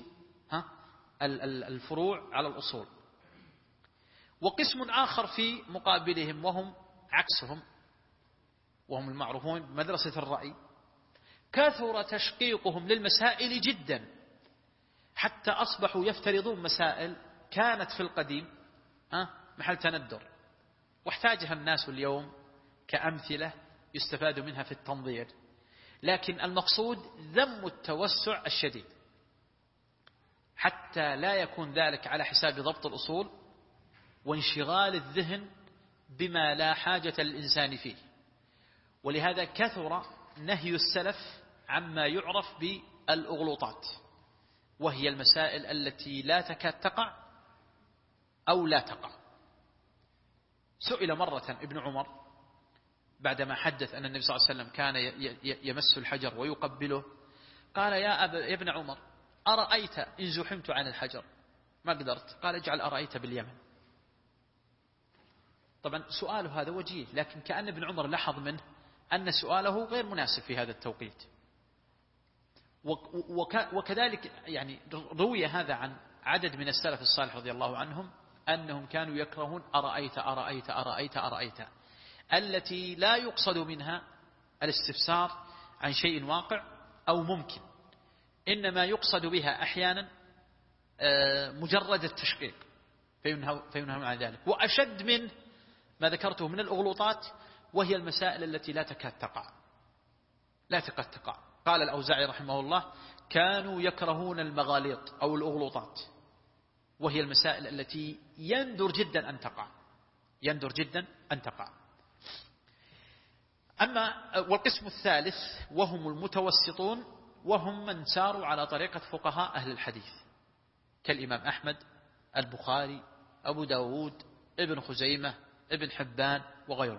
الفروع على الأصول. وقسم آخر في مقابلهم وهم عكسهم، وهم المعروفون بمدرسة الرأي، كثر تشقيقهم للمسائل جدا حتى أصبحوا يفترضون مسائل كانت في القديم محل تندر، واحتاجها الناس اليوم كأمثلة يستفاد منها في التنظير. لكن المقصود ذم التوسع الشديد حتى لا يكون ذلك على حساب ضبط الأصول وانشغال الذهن بما لا حاجة للإنسان فيه. ولهذا كثر نهي السلف عما يعرف بالأغلوطات، وهي المسائل التي لا تكاد تقع أو لا تقع. سئل مرة ابن عمر بعدما حدث أن النبي صلى الله عليه وسلم كان يمس الحجر ويقبله، قال يا ابن عمر أرأيت إن زحمت عن الحجر ما قدرت؟ قال اجعل أرأيت باليمن. طبعا سؤاله هذا وجيه، لكن كأن ابن عمر لاحظ منه أن سؤاله غير مناسب في هذا التوقيت. وكذلك يعني روي هذا عن عدد من السلف الصالح رضي الله عنهم أنهم كانوا يكرهون أرأيت أرأيت أرأيت أرأيت، التي لا يقصد منها الاستفسار عن شيء واقع أو ممكن، إنما يقصد بها أحيانا مجرد التشقيق فينهون عن ذلك. وأشد من ما ذكرته من الأغلوطات وهي المسائل التي لا تكاد تقع. قال الأوزاعي رحمه الله كانوا يكرهون المغاليط أو الأغلوطات، وهي المسائل التي يندر جدا أن تقع. أما والقسم الثالث وهم المتوسطون، وهم من ساروا على طريقة فقهاء أهل الحديث كالإمام أحمد، البخاري، أبو داود، ابن خزيمة، ابن حبان وغيرهم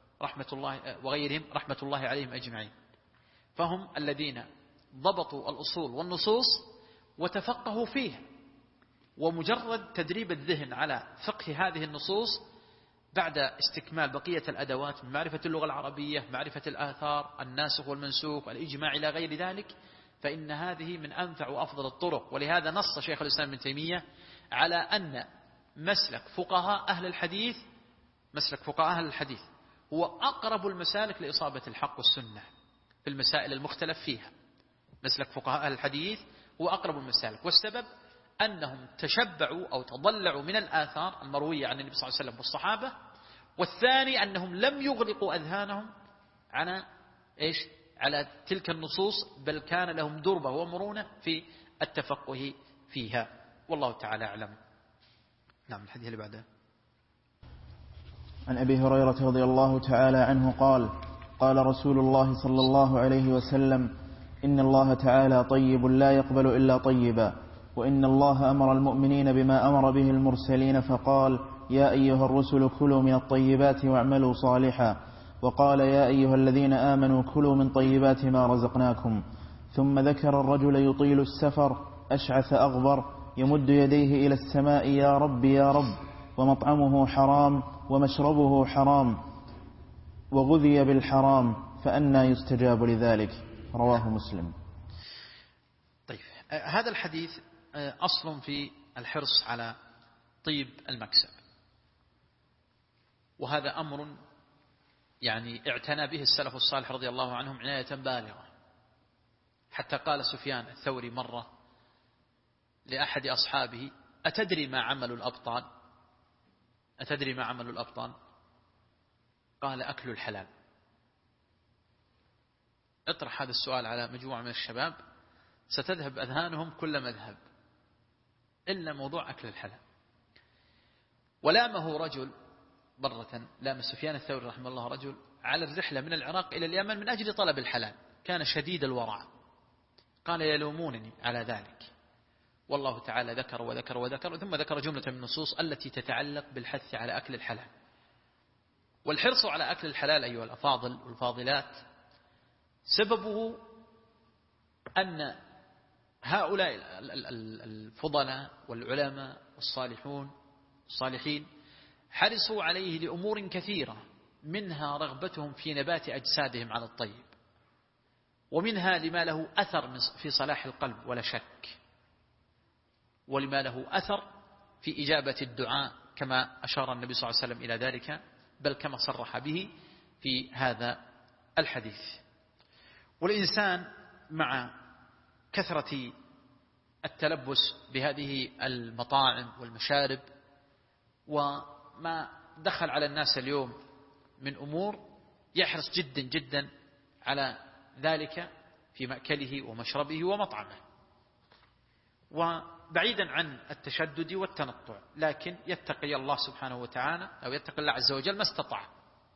رحمة الله عليهم أجمعين. فهم الذين ضبطوا الأصول والنصوص وتفقهوا فيها، ومجرد تدريب الذهن على فقه هذه النصوص بعد استكمال بقية الأدوات من معرفة اللغة العربية، معرفة الآثار، الناسخ والمنسوخ، الإجماع إلى غير ذلك، فإن هذه من أنفع وأفضل الطرق. ولهذا نص شيخ الإسلام ابن تيمية على أن مسلك فقهاء أهل الحديث هو أقرب المسالك لإصابة الحق والسنة في المسائل المختلف فيها. مسلك فقهاء أهل الحديث هو أقرب المسالك، والسبب أنهم تشبعوا أو تضلعوا من الآثار المروية عن النبي صلى الله عليه وسلم والصحابة، والثاني أنهم لم يغلقوا أذهانهم على تلك النصوص، بل كان لهم دربة ومرونة في التفقه فيها، والله تعالى أعلم. نعم، الحديث اللي بعده. عن أبي هريرة رضي الله تعالى عنه قال: قال رسول الله صلى الله عليه وسلم: إن الله تعالى طيب لا يقبل إلا طيبا، وإن الله أمر المؤمنين بما أمر به المرسلين فقال: يا أيها الرسل كلوا من الطيبات واعملوا صالحا، وقال: يا أيها الذين آمنوا كلوا من طيبات ما رزقناكم. ثم ذكر الرجل يطيل السفر أشعث أغبر يمد يديه إلى السماء: يا رب يا رب، ومطعمه حرام ومشربه حرام وغذي بالحرام، فأنى يستجاب لذلك. رواه مسلم. طيب، هذا الحديث أصل في الحرص على طيب المكسب، وهذا أمر يعني اعتنى به السلف الصالح رضي الله عنهم عناية بالغة، حتى قال سفيان الثوري مرة لأحد أصحابه: أتدري ما عمل الأبطال؟ أتدري ما عمل الأبطال؟ قال: أكل الحلال. اطرح هذا السؤال على مجموعة من الشباب ستذهب أذهانهم كل مذهب إلا موضوع أكل الحلال. ولامه رجل مرة، لام سفيان الثوري رحمه الله رجل على الرحلة من العراق إلى اليمن من أجل طلب الحلال، كان شديد الورع. قال: يلومونني على ذلك، والله تعالى ذكر وذكر وذكر، ثم ذكر جملة من النصوص التي تتعلق بالحث على أكل الحلال. والحرص على أكل الحلال أيها الأفاضل والفاضلات سببه أن هؤلاء الفضلاء والعلماء والصالحين حرصوا عليه لأمور كثيرة، منها رغبتهم في نبات أجسادهم على الطيب، ومنها لما له أثر في صلاح القلب ولا شك، ولما له أثر في إجابة الدعاء كما أشار النبي صلى الله عليه وسلم إلى ذلك، بل كما صرح به في هذا الحديث. والإنسان مع كثرة التلبس بهذه المطاعم والمشارب وما دخل على الناس اليوم من أمور يحرص جدا جدا على ذلك في مأكله ومشربه ومطعمه، وبعيدا عن التشدد والتنطع، لكن يتقي الله سبحانه وتعالى أو يتقي الله عز وجل ما استطاع.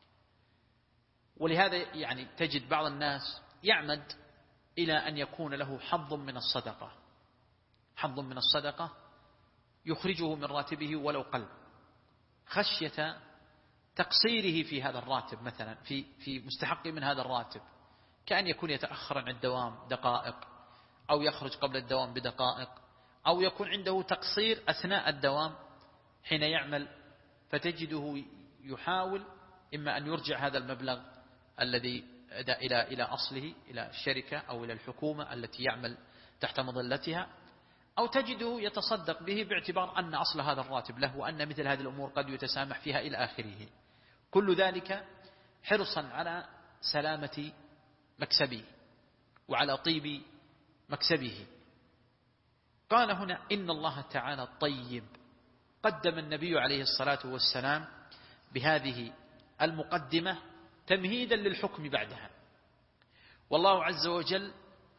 ولهذا يعني تجد بعض الناس يعمد إلى أن يكون له حظ من الصدقة، حظ من الصدقة يخرجه من راتبه ولو قل، خشية تقصيره في هذا الراتب، مثلا في مستحق من هذا الراتب، كأن يكون يتأخر عن الدوام دقائق، أو يخرج قبل الدوام بدقائق، أو يكون عنده تقصير أثناء الدوام حين يعمل، فتجده يحاول إما أن يرجع هذا المبلغ الذي إلى أصله، إلى الشركة أو إلى الحكومة التي يعمل تحت مظلتها، أو تجده يتصدق به باعتبار أن أصل هذا الراتب له، وأن مثل هذه الأمور قد يتسامح فيها إلى آخره. كل ذلك حرصا على سلامة مكسبه وعلى طيب مكسبه. قال هنا: إن الله تعالى طيب. قدم النبي عليه الصلاة والسلام بهذه المقدمة تمهيدا للحكم بعدها. والله عز وجل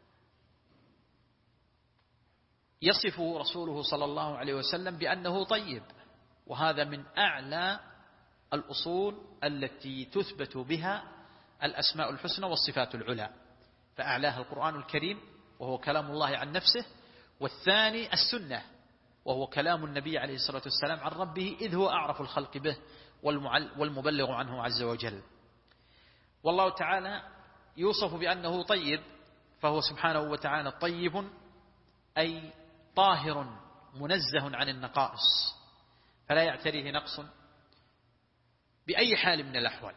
يصفه رسوله صلى الله عليه وسلم بأنه طيب، وهذا من أعلى الأصول التي تثبت بها الأسماء الحسنى والصفات العلى، فأعلاها القرآن الكريم وهو كلام الله عن نفسه، والثاني السنة وهو كلام النبي عليه الصلاة والسلام عن ربه، إذ هو أعرف الخلق به والمبلغ عنه عز وجل. والله تعالى يوصف بأنه طيب، فهو سبحانه وتعالى طيب أي طاهر منزه عن النقائص، فلا يعتريه نقص بأي حال من الأحوال.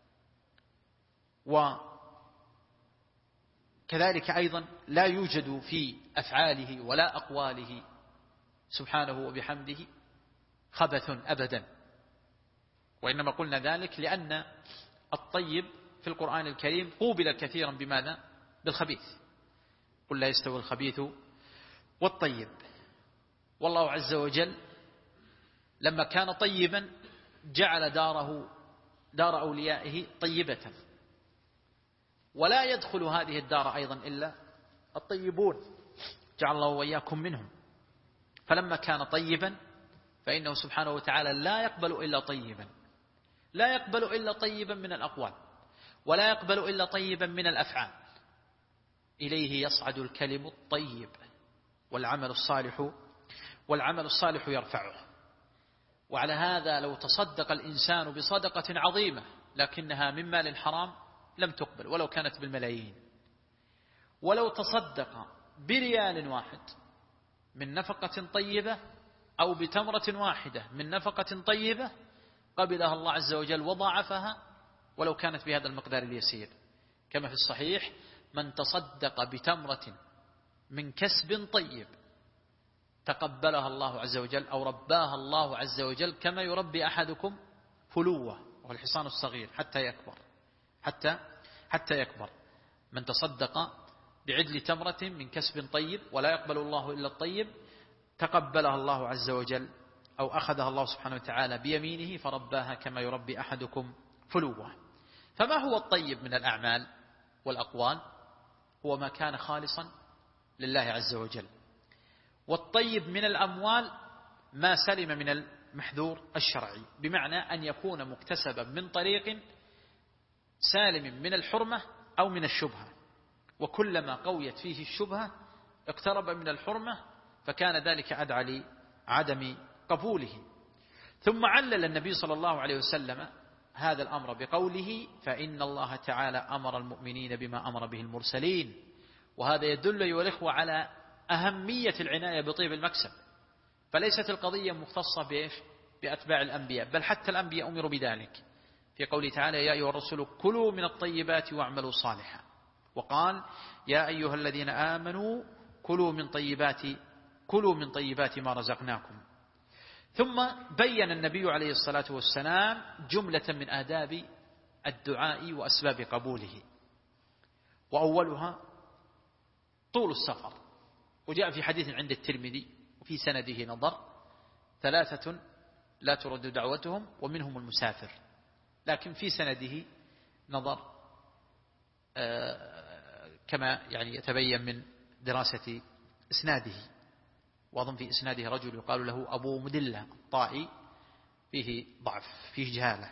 وكذلك أيضا لا يوجد في أفعاله ولا أقواله سبحانه وبحمده خبث أبدا، وإنما قلنا ذلك لأن الطيب في القرآن الكريم قوبل كثيرا بماذا؟ بالخبيث. قل لا يستوي الخبيث والطيب. والله عز وجل لما كان طيبا جعل دار أوليائه طيبة، ولا يدخل هذه الدار أيضا إلا الطيبون، جعل الله وإياكم منهم. فلما كان طيبا فإنه سبحانه وتعالى لا يقبل إلا طيبا، لا يقبل إلا طيبا من الأقوال، ولا يقبل إلا طيبا من الأفعال. إليه يصعد الكلم الطيب والعمل الصالح يرفعه. وعلى هذا لو تصدق الإنسان بصدقة عظيمة لكنها من مال حرام لم تقبل ولو كانت بالملايين. ولو تصدق بريال واحد من نفقة طيبة أو بتمرة واحدة من نفقة طيبة قبلها الله عز وجل وضاعفها ولو كانت بهذا المقدار اليسير، كما في الصحيح: من تصدق بتمرة من كسب طيب تقبلها الله عز وجل أو رباها الله عز وجل كما يربي أحدكم فلوة وهو الحصان الصغير حتى يكبر. من تصدق بعدل تمرة من كسب طيب ولا يقبل الله إلا الطيب تقبلها الله عز وجل أو أخذها الله سبحانه وتعالى بيمينه فرباها كما يربي أحدكم فلوه. فما هو الطيب من الأعمال والأقوال؟ هو ما كان خالصا لله عز وجل. والطيب من الأموال ما سلم من المحذور الشرعي، بمعنى أن يكون مكتسبا من طريق سالم من الحرمة أو من الشبهة، وكلما قويت فيه الشبهة اقترب من الحرمة فكان ذلك أدعى لعدم قبوله. ثم علل النبي صلى الله عليه وسلم هذا الأمر بقوله فإن الله تعالى أمر المؤمنين بما أمر به المرسلين. وهذا يدل أيها الإخوة على أهمية العناية بطيب المكسب، فليست القضية مختصة بأتباع الأنبياء، بل حتى الأنبياء أمروا بذلك في قوله تعالى يا أيها الرسول كلوا من الطيبات واعملوا صالحا، وقال يا أيها الذين آمنوا كلوا من طيبات ما رزقناكم. ثم بين النبي عليه الصلاة والسلام جملة من آداب الدعاء وأسباب قبوله، وأولها طول السفر. وجاء في حديث عند الترمذي وفي سنده نظر 3 لا ترد دعوتهم ومنهم المسافر، لكن في سنده نظر كما يتبين من دراسة إسناده، وأظن في إسناده رجل يقال له أبو مدلة الطائي فيه ضعف، فيه جهالة.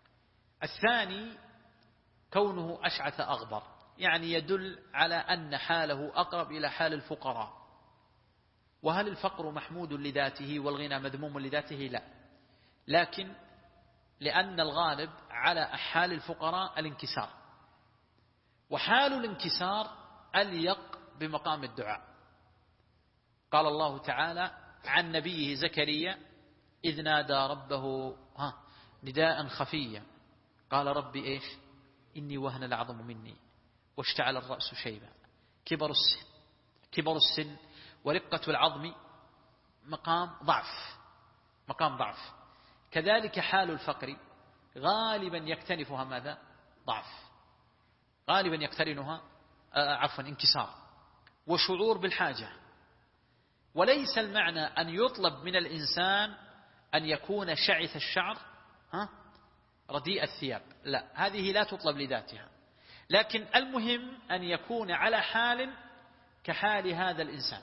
الثاني كونه أشعث أغبر، يدل على أن حاله أقرب إلى حال الفقراء. وهل الفقر محمود لذاته والغنى مذموم لذاته؟ لا، لكن لأن الغالب على حال الفقراء الانكسار، وحال الانكسار أليق بمقام الدعاء. قال الله تعالى عن نبيه زكريا إذ نادى ربه نداء خفيا قال ربي إني وهن العظم مني واشتعل الرأس شيبا كبر السن ورقة العظم مقام ضعف. كذلك حال الفقر غالبا يكتنفها ماذا؟ ضعف، غالبا يقترنها انكسار وشعور بالحاجة. وليس المعنى أن يطلب من الإنسان أن يكون شعث الشعر رديء الثياب، لا، هذه لا تطلب لذاتها، لكن المهم أن يكون على حال كحال هذا الإنسان.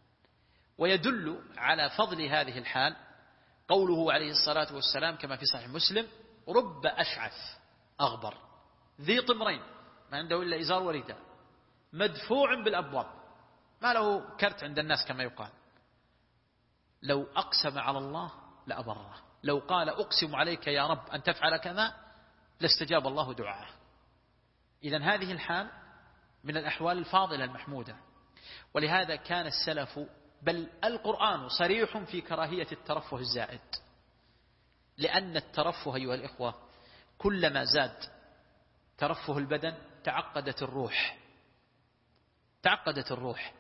ويدل على فضل هذه الحال قوله عليه الصلاة والسلام كما في صحيح مسلم رب أشعث أغبر ذي طمرين، ما عنده إلا إزار ورداء، مدفوع بالأبواب، ما له كرت عند الناس كما يقال، لو أقسم على الله لأبره، لو قال أقسم عليك يا رب أن تفعل كذا لاستجاب الله دعاءه. إذن هذه الحال من الأحوال الفاضلة المحمودة. ولهذا كان السلف بل القرآن صريح في كراهية الترفه الزائد، لأن الترفه أيها الإخوة كلما زاد ترفه البدن تعقدت الروح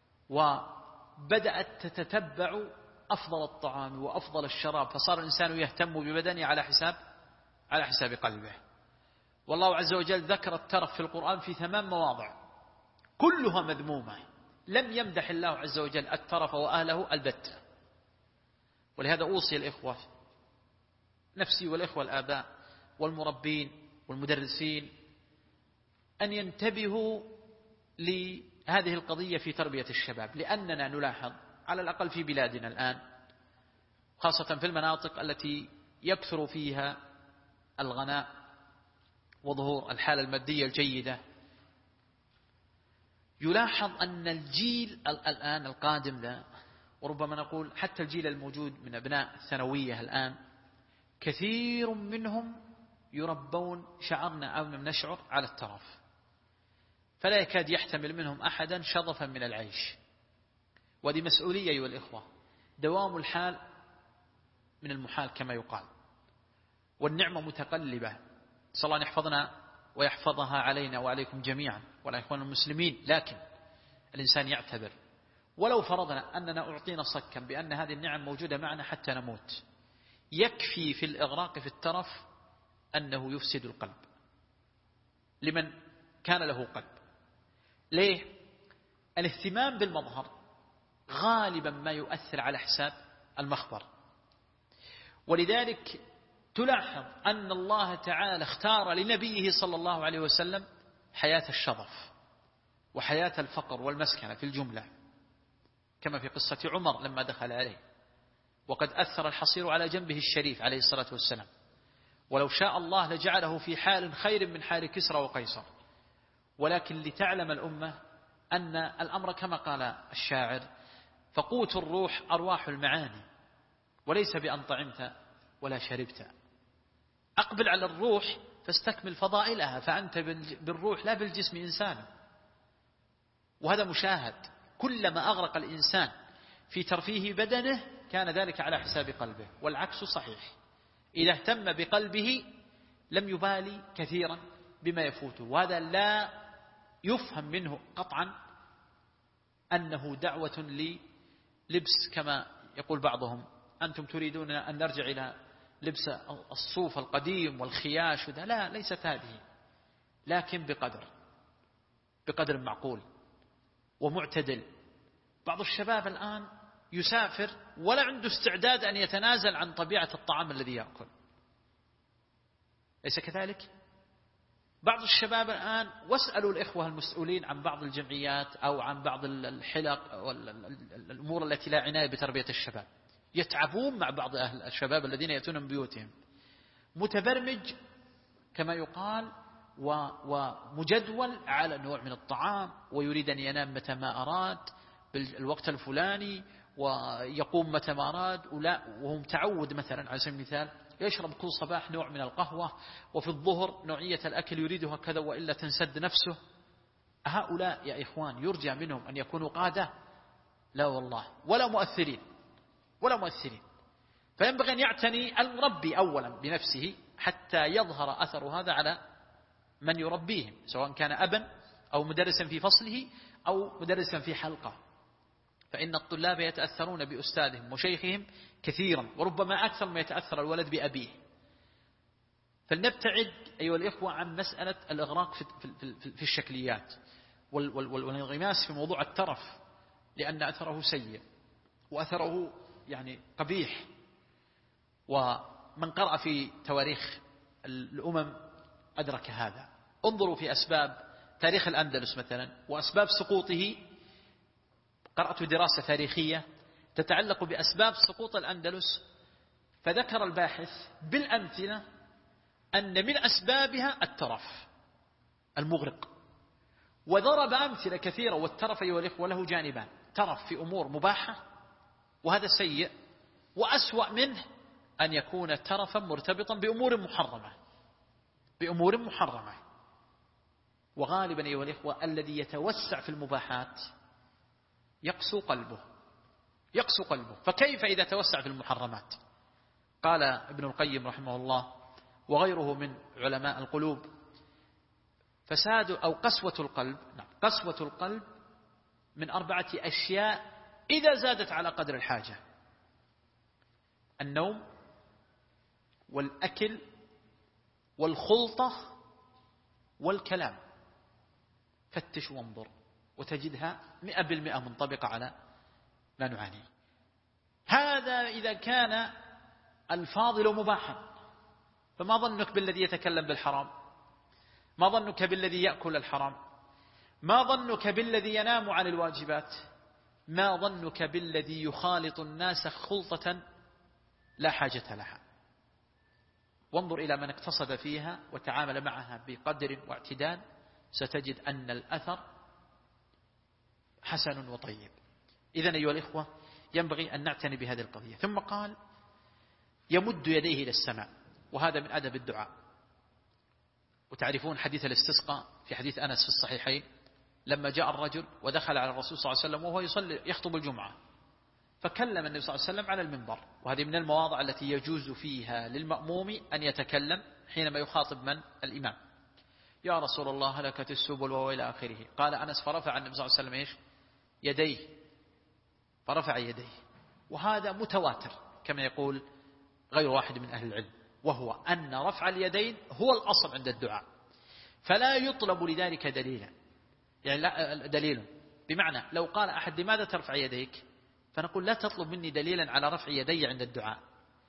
وبدأت تتتبع أفضل الطعام وأفضل الشراب، فصار الإنسان يهتم ببدنه على حساب قلبه. والله عز وجل ذكر الترف في القرآن في 8 مواضع كلها مذمومة، لم يمدح الله عز وجل الترف وأهله البتة. ولهذا أوصي الإخوة نفسي والإخوة الآباء والمربين والمدرسين أن ينتبهوا لهذه القضية في تربية الشباب، لأننا نلاحظ على الأقل في بلادنا الآن خاصة في المناطق التي يكثر فيها الغناء وظهور الحالة المادية الجيدة، يلاحظ أن الجيل الآن القادم ذا، وربما نقول حتى الجيل الموجود من أبناء الثانوية الآن، كثير منهم يربون شعرنا أو لم نشعر على الترف، فلا يكاد يحتمل منهم أحدا شظفا من العيش. وهذه مسؤولية أيها الإخوة، دوام الحال من المحال كما يقال، والنعمة متقلبة، صلى الله أن يحفظنا ويحفظها علينا وعليكم جميعا وعلى إخوان المسلمين. لكن الإنسان يعتبر ولو فرضنا أننا أعطينا صكا بأن هذه النعم موجودة معنا حتى نموت، يكفي في الإغراق في الترف أنه يفسد القلب لمن كان له قلب. ليه؟ الاهتمام بالمظهر غالبا ما يؤثر على حساب المخبر، ولذلك تلاحظ أن الله تعالى اختار لنبيه صلى الله عليه وسلم حياة الشظف وحياة الفقر والمسكنة في الجملة، كما في قصة عمر لما دخل عليه وقد أثر الحصير على جنبه الشريف عليه الصلاة والسلام، ولو شاء الله لجعله في حال خير من حال كسرى وقيصر. ولكن لتعلم الأمة أن الأمر كما قال الشاعر: فقوت الروح أرواح المعاني وليس بأن طعمت ولا شربت. أقبل على الروح فاستكمل فضائلها، فأنت بالروح لا بالجسم إنسان. وهذا مشاهد، كلما أغرق الإنسان في ترفيه بدنه كان ذلك على حساب قلبه، والعكس صحيح. إذا اهتم بقلبه لم يبالي كثيرا بما يفوته، وهذا لا يفهم منه قطعا أنه دعوة للبس كما يقول بعضهم: أنتم تريدون أن نرجع إلى لبس الصوف القديم والخياش، لا، ليست هذه، لكن بقدر معقول ومعتدل. بعض الشباب الآن يسافر ولا عنده استعداد أن يتنازل عن طبيعة الطعام الذي يأكل، ليس كذلك؟ بعض الشباب الآن، واسألوا الإخوة المسؤولين عن بعض الجمعيات أو عن بعض الحلق والأمور التي لا عناية بتربية الشباب، يتعبون مع بعض أهل الشباب الذين يأتون من بيوتهم متبرمج كما يقال ومجدول على نوع من الطعام، ويريد أن ينام متى ما أراد بالوقت الفلاني ويقوم متى ما أراد، وهو متعود مثلا على سبيل المثال يشرب كل صباح نوع من القهوة، وفي الظهر نوعية الأكل يريدها كذا وإلا تنسد نفسه. هؤلاء يا إخوان يرجى منهم أن يكونوا قادة؟ لا والله، ولا مؤثرين. فينبغي أن يعتني المربي أولا بنفسه حتى يظهر أثر هذا على من يربيهم، سواء كان أبا أو مدرسا في فصله أو مدرسا في حلقة، فإن الطلاب يتأثرون بأستاذهم وشيخهم كثيرا، وربما أكثر ما يتأثر الولد بأبيه. فلنبتعد أيها الإخوة عن مسألة الإغراق في الشكليات والانغماس في موضوع الترف، لأن أثره سيء وأثره يعني قبيح. ومن قرأ في تواريخ الأمم أدرك هذا. انظروا في أسباب تاريخ الأندلس مثلا وأسباب سقوطه. قرأت دراسة تاريخية تتعلق بأسباب سقوط الأندلس، فذكر الباحث بالأمثلة أن من أسبابها الترف المغرق، وضرب أمثلة كثيرة. والترف أيها الإخوة له جانبان: ترف في أمور مباحة وهذا سيء، وأسوأ منه أن يكون ترفا مرتبطا بأمور محرمة. وغالبا أيها الإخوة الذي يتوسع في المباحات يقسو قلبه. فكيف إذا توسع في المحرمات؟ قال ابن القيم رحمه الله وغيره من علماء القلوب: فساد أو قسوة القلب من 4 أشياء إذا زادت على قدر الحاجة: النوم والأكل والخلطة والكلام. فتش وانظر وتجدها 100% منطبقة على ما نعانيه. هذا إذا كان الفاضل مباحا، فما ظنك بالذي يتكلم بالحرام؟ ما ظنك بالذي يأكل الحرام؟ ما ظنك بالذي ينام عن الواجبات؟ ما ظنك بالذي يخالط الناس خلطة لا حاجة لها؟ وانظر إلى من اقتصد فيها وتعامل معها بقدر واعتدال، ستجد أن الأثر حسن وطيب. إذن أيها الإخوة ينبغي أن نعتني بهذه القضية. ثم قال: يمد يديه إلى السماء، وهذا من أدب الدعاء. وتعرفون حديث الاستسقاء في حديث أنس في الصحيحين، لما جاء الرجل ودخل على الرسول صلى الله عليه وسلم وهو يخطب الجمعة، فكلم النبي صلى الله عليه وسلم على المنبر. وهذه من المواضع التي يجوز فيها للمأموم أن يتكلم حينما يخاطب من؟ الإمام. يا رسول الله هلكت السبل وإلى آخره. قال أنس: فرفع النبي صلى الله عليه وسلم يديه، فرفع يديه. وهذا متواتر كما يقول غير واحد من أهل العلم، وهو أن رفع اليدين هو الأصل عند الدعاء، فلا يطلب لذلك دليلا، يعني لا دليل، بمعنى لو قال أحد لماذا ترفع يديك، فنقول لا تطلب مني دليلا على رفع يدي عند الدعاء،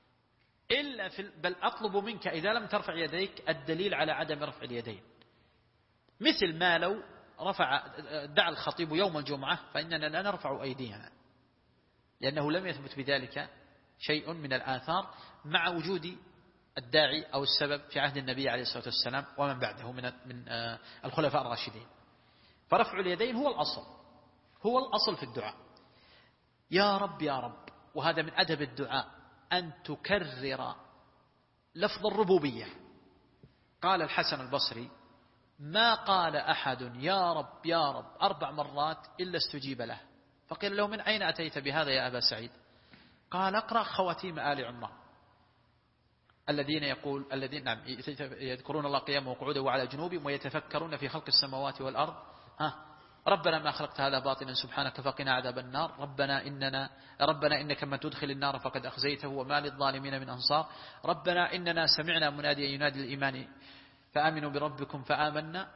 بل أطلب منك إذا لم ترفع يديك الدليل على عدم رفع اليدين. مثل ما لو دعا الخطيب يوم الجمعة فإننا لا نرفع أيدينا، لأنه لم يثبت بذلك شيء من الآثار مع وجود الداعي أو السبب في عهد النبي عليه الصلاة والسلام ومن بعده من الخلفاء الراشدين. فرفع اليدين هو الأصل في الدعاء. يا رب يا رب، وهذا من أدب الدعاء أن تكرر لفظ الربوبية. قال الحسن البصري: ما قال أحد يا رب يا رب 4 مرات إلا استجيب له. فقيل له: من أين أتيت بهذا يا أبا سعيد؟ قال: اقرأ خواتيم آل عمران الذين يذكرون الله قياما وقعودا وعلى جنوبهم ويتفكرون في خلق السماوات والأرض، ربنا ما خلقت هذا باطلا سبحانك فقنا عذاب النار، ربنا إنك من تدخل النار فقد أخزيته وما للظالمين من أنصار، ربنا إننا سمعنا مناديا ينادي الإيمان فآمنوا بربكم فآمنا،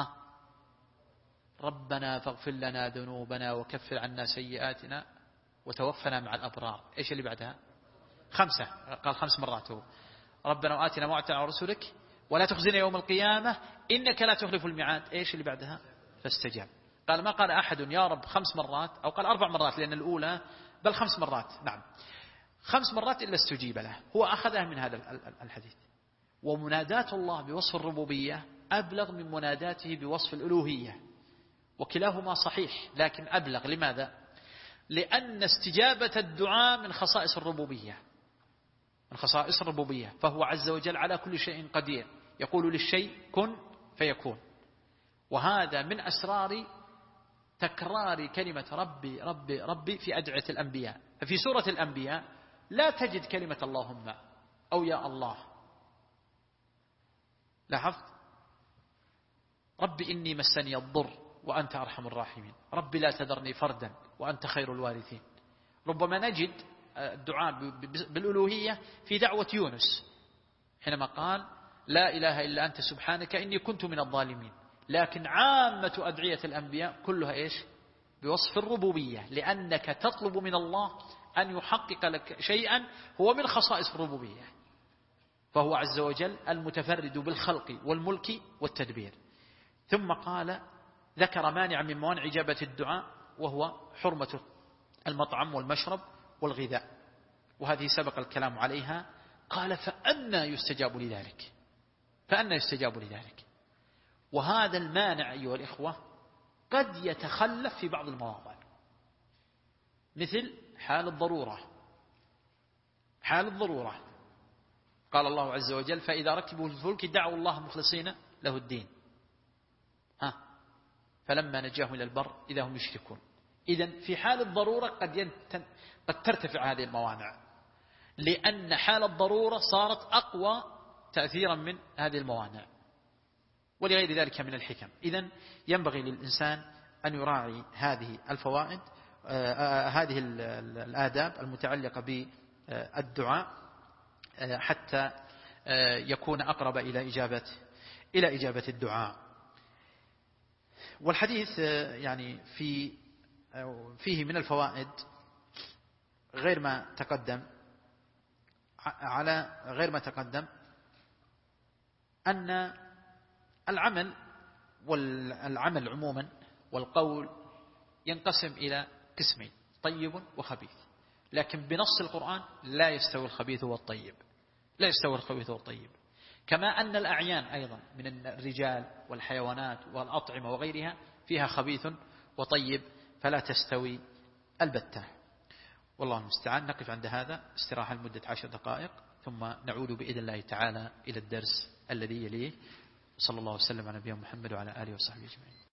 ربنا فاغفر لنا ذنوبنا وكفر عنا سيئاتنا وتوفنا مع الأبرار. إيش اللي بعدها؟ 5، قال 5 مرات هو. ربنا وآتنا ما وعدتنا على رسلك ولا تخزنا يوم القيامة إنك لا تخلف الميعاد. إيش اللي بعدها؟ فاستجاب. قال: ما قال أحد يا رب 5 مرات، أو قال 4 مرات لأن الأولى، بل 5 مرات، نعم 5 مرات إلا استجيب له. هو أخذها من هذا الحديث. ومنادات الله بوصف الربوبية أبلغ من مناداته بوصف الألوهية، وكلاهما صحيح لكن أبلغ. لماذا؟ لأن استجابة الدعاء من خصائص الربوبية، فهو عز وجل على كل شيء قدير، يقول للشيء كن فيكون. وهذا من أسرار تكرار كلمة ربي ربي ربي في أدعية الأنبياء. ففي سورة الأنبياء لا تجد كلمة اللهم أو يا الله، لاحظت؟ ربي إني مسني الضر وأنت أرحم الراحمين، ربي لا تذرني فردا وأنت خير الوارثين. ربما نجد الدعاء بالألوهية في دعوة يونس حينما قال: لا إله إلا أنت سبحانك إني كنت من الظالمين. لكن عامة أدعية الأنبياء كلها إيش؟ بوصف الربوبية، لأنك تطلب من الله أن يحقق لك شيئا هو من خصائص الربوبية، فهو عز وجل المتفرد بالخلق والملك والتدبير. ثم قال ذكر مانع من موانع إجابة الدعاء وهو حرمة المطعم والمشرب والغذاء، وهذه سبق الكلام عليها. قال: فأنى يستجاب لذلك. وهذا المانع أيها الإخوة قد يتخلف في بعض المواضع، مثل حال الضرورة. قال الله عز وجل: فإذا ركبوا في الفلك دعوا الله مخلصين له الدين، فلما نجاهم إلى البر إذا هم يشركون. إذن في حال الضرورة قد ترتفع هذه الموانع، لأن حال الضرورة صارت أقوى تأثيرا من هذه الموانع، ولغير ذلك من الحكم. إذن ينبغي للإنسان أن يراعي هذه الفوائد، هذه الآداب المتعلقة بالدعاء، حتى يكون أقرب إلى إجابة الدعاء. والحديث يعني فيه من الفوائد غير ما تقدم أن العمل عموما والقول ينقسم إلى قسمين: طيب وخبيث. لكن بنص القرآن لا يستوي الخبيث والطيب، كما أن الأعيان أيضا من الرجال والحيوانات والأطعمة وغيرها فيها خبيث وطيب، فلا تستوي البتة. والله المستعان. نقف عند هذا استراحة لمدة 10 دقائق، ثم نعود بإذن الله تعالى إلى الدرس الذي يليه. صلى الله وسلم على نبينا محمد وعلى آله وصحبه أجمعين.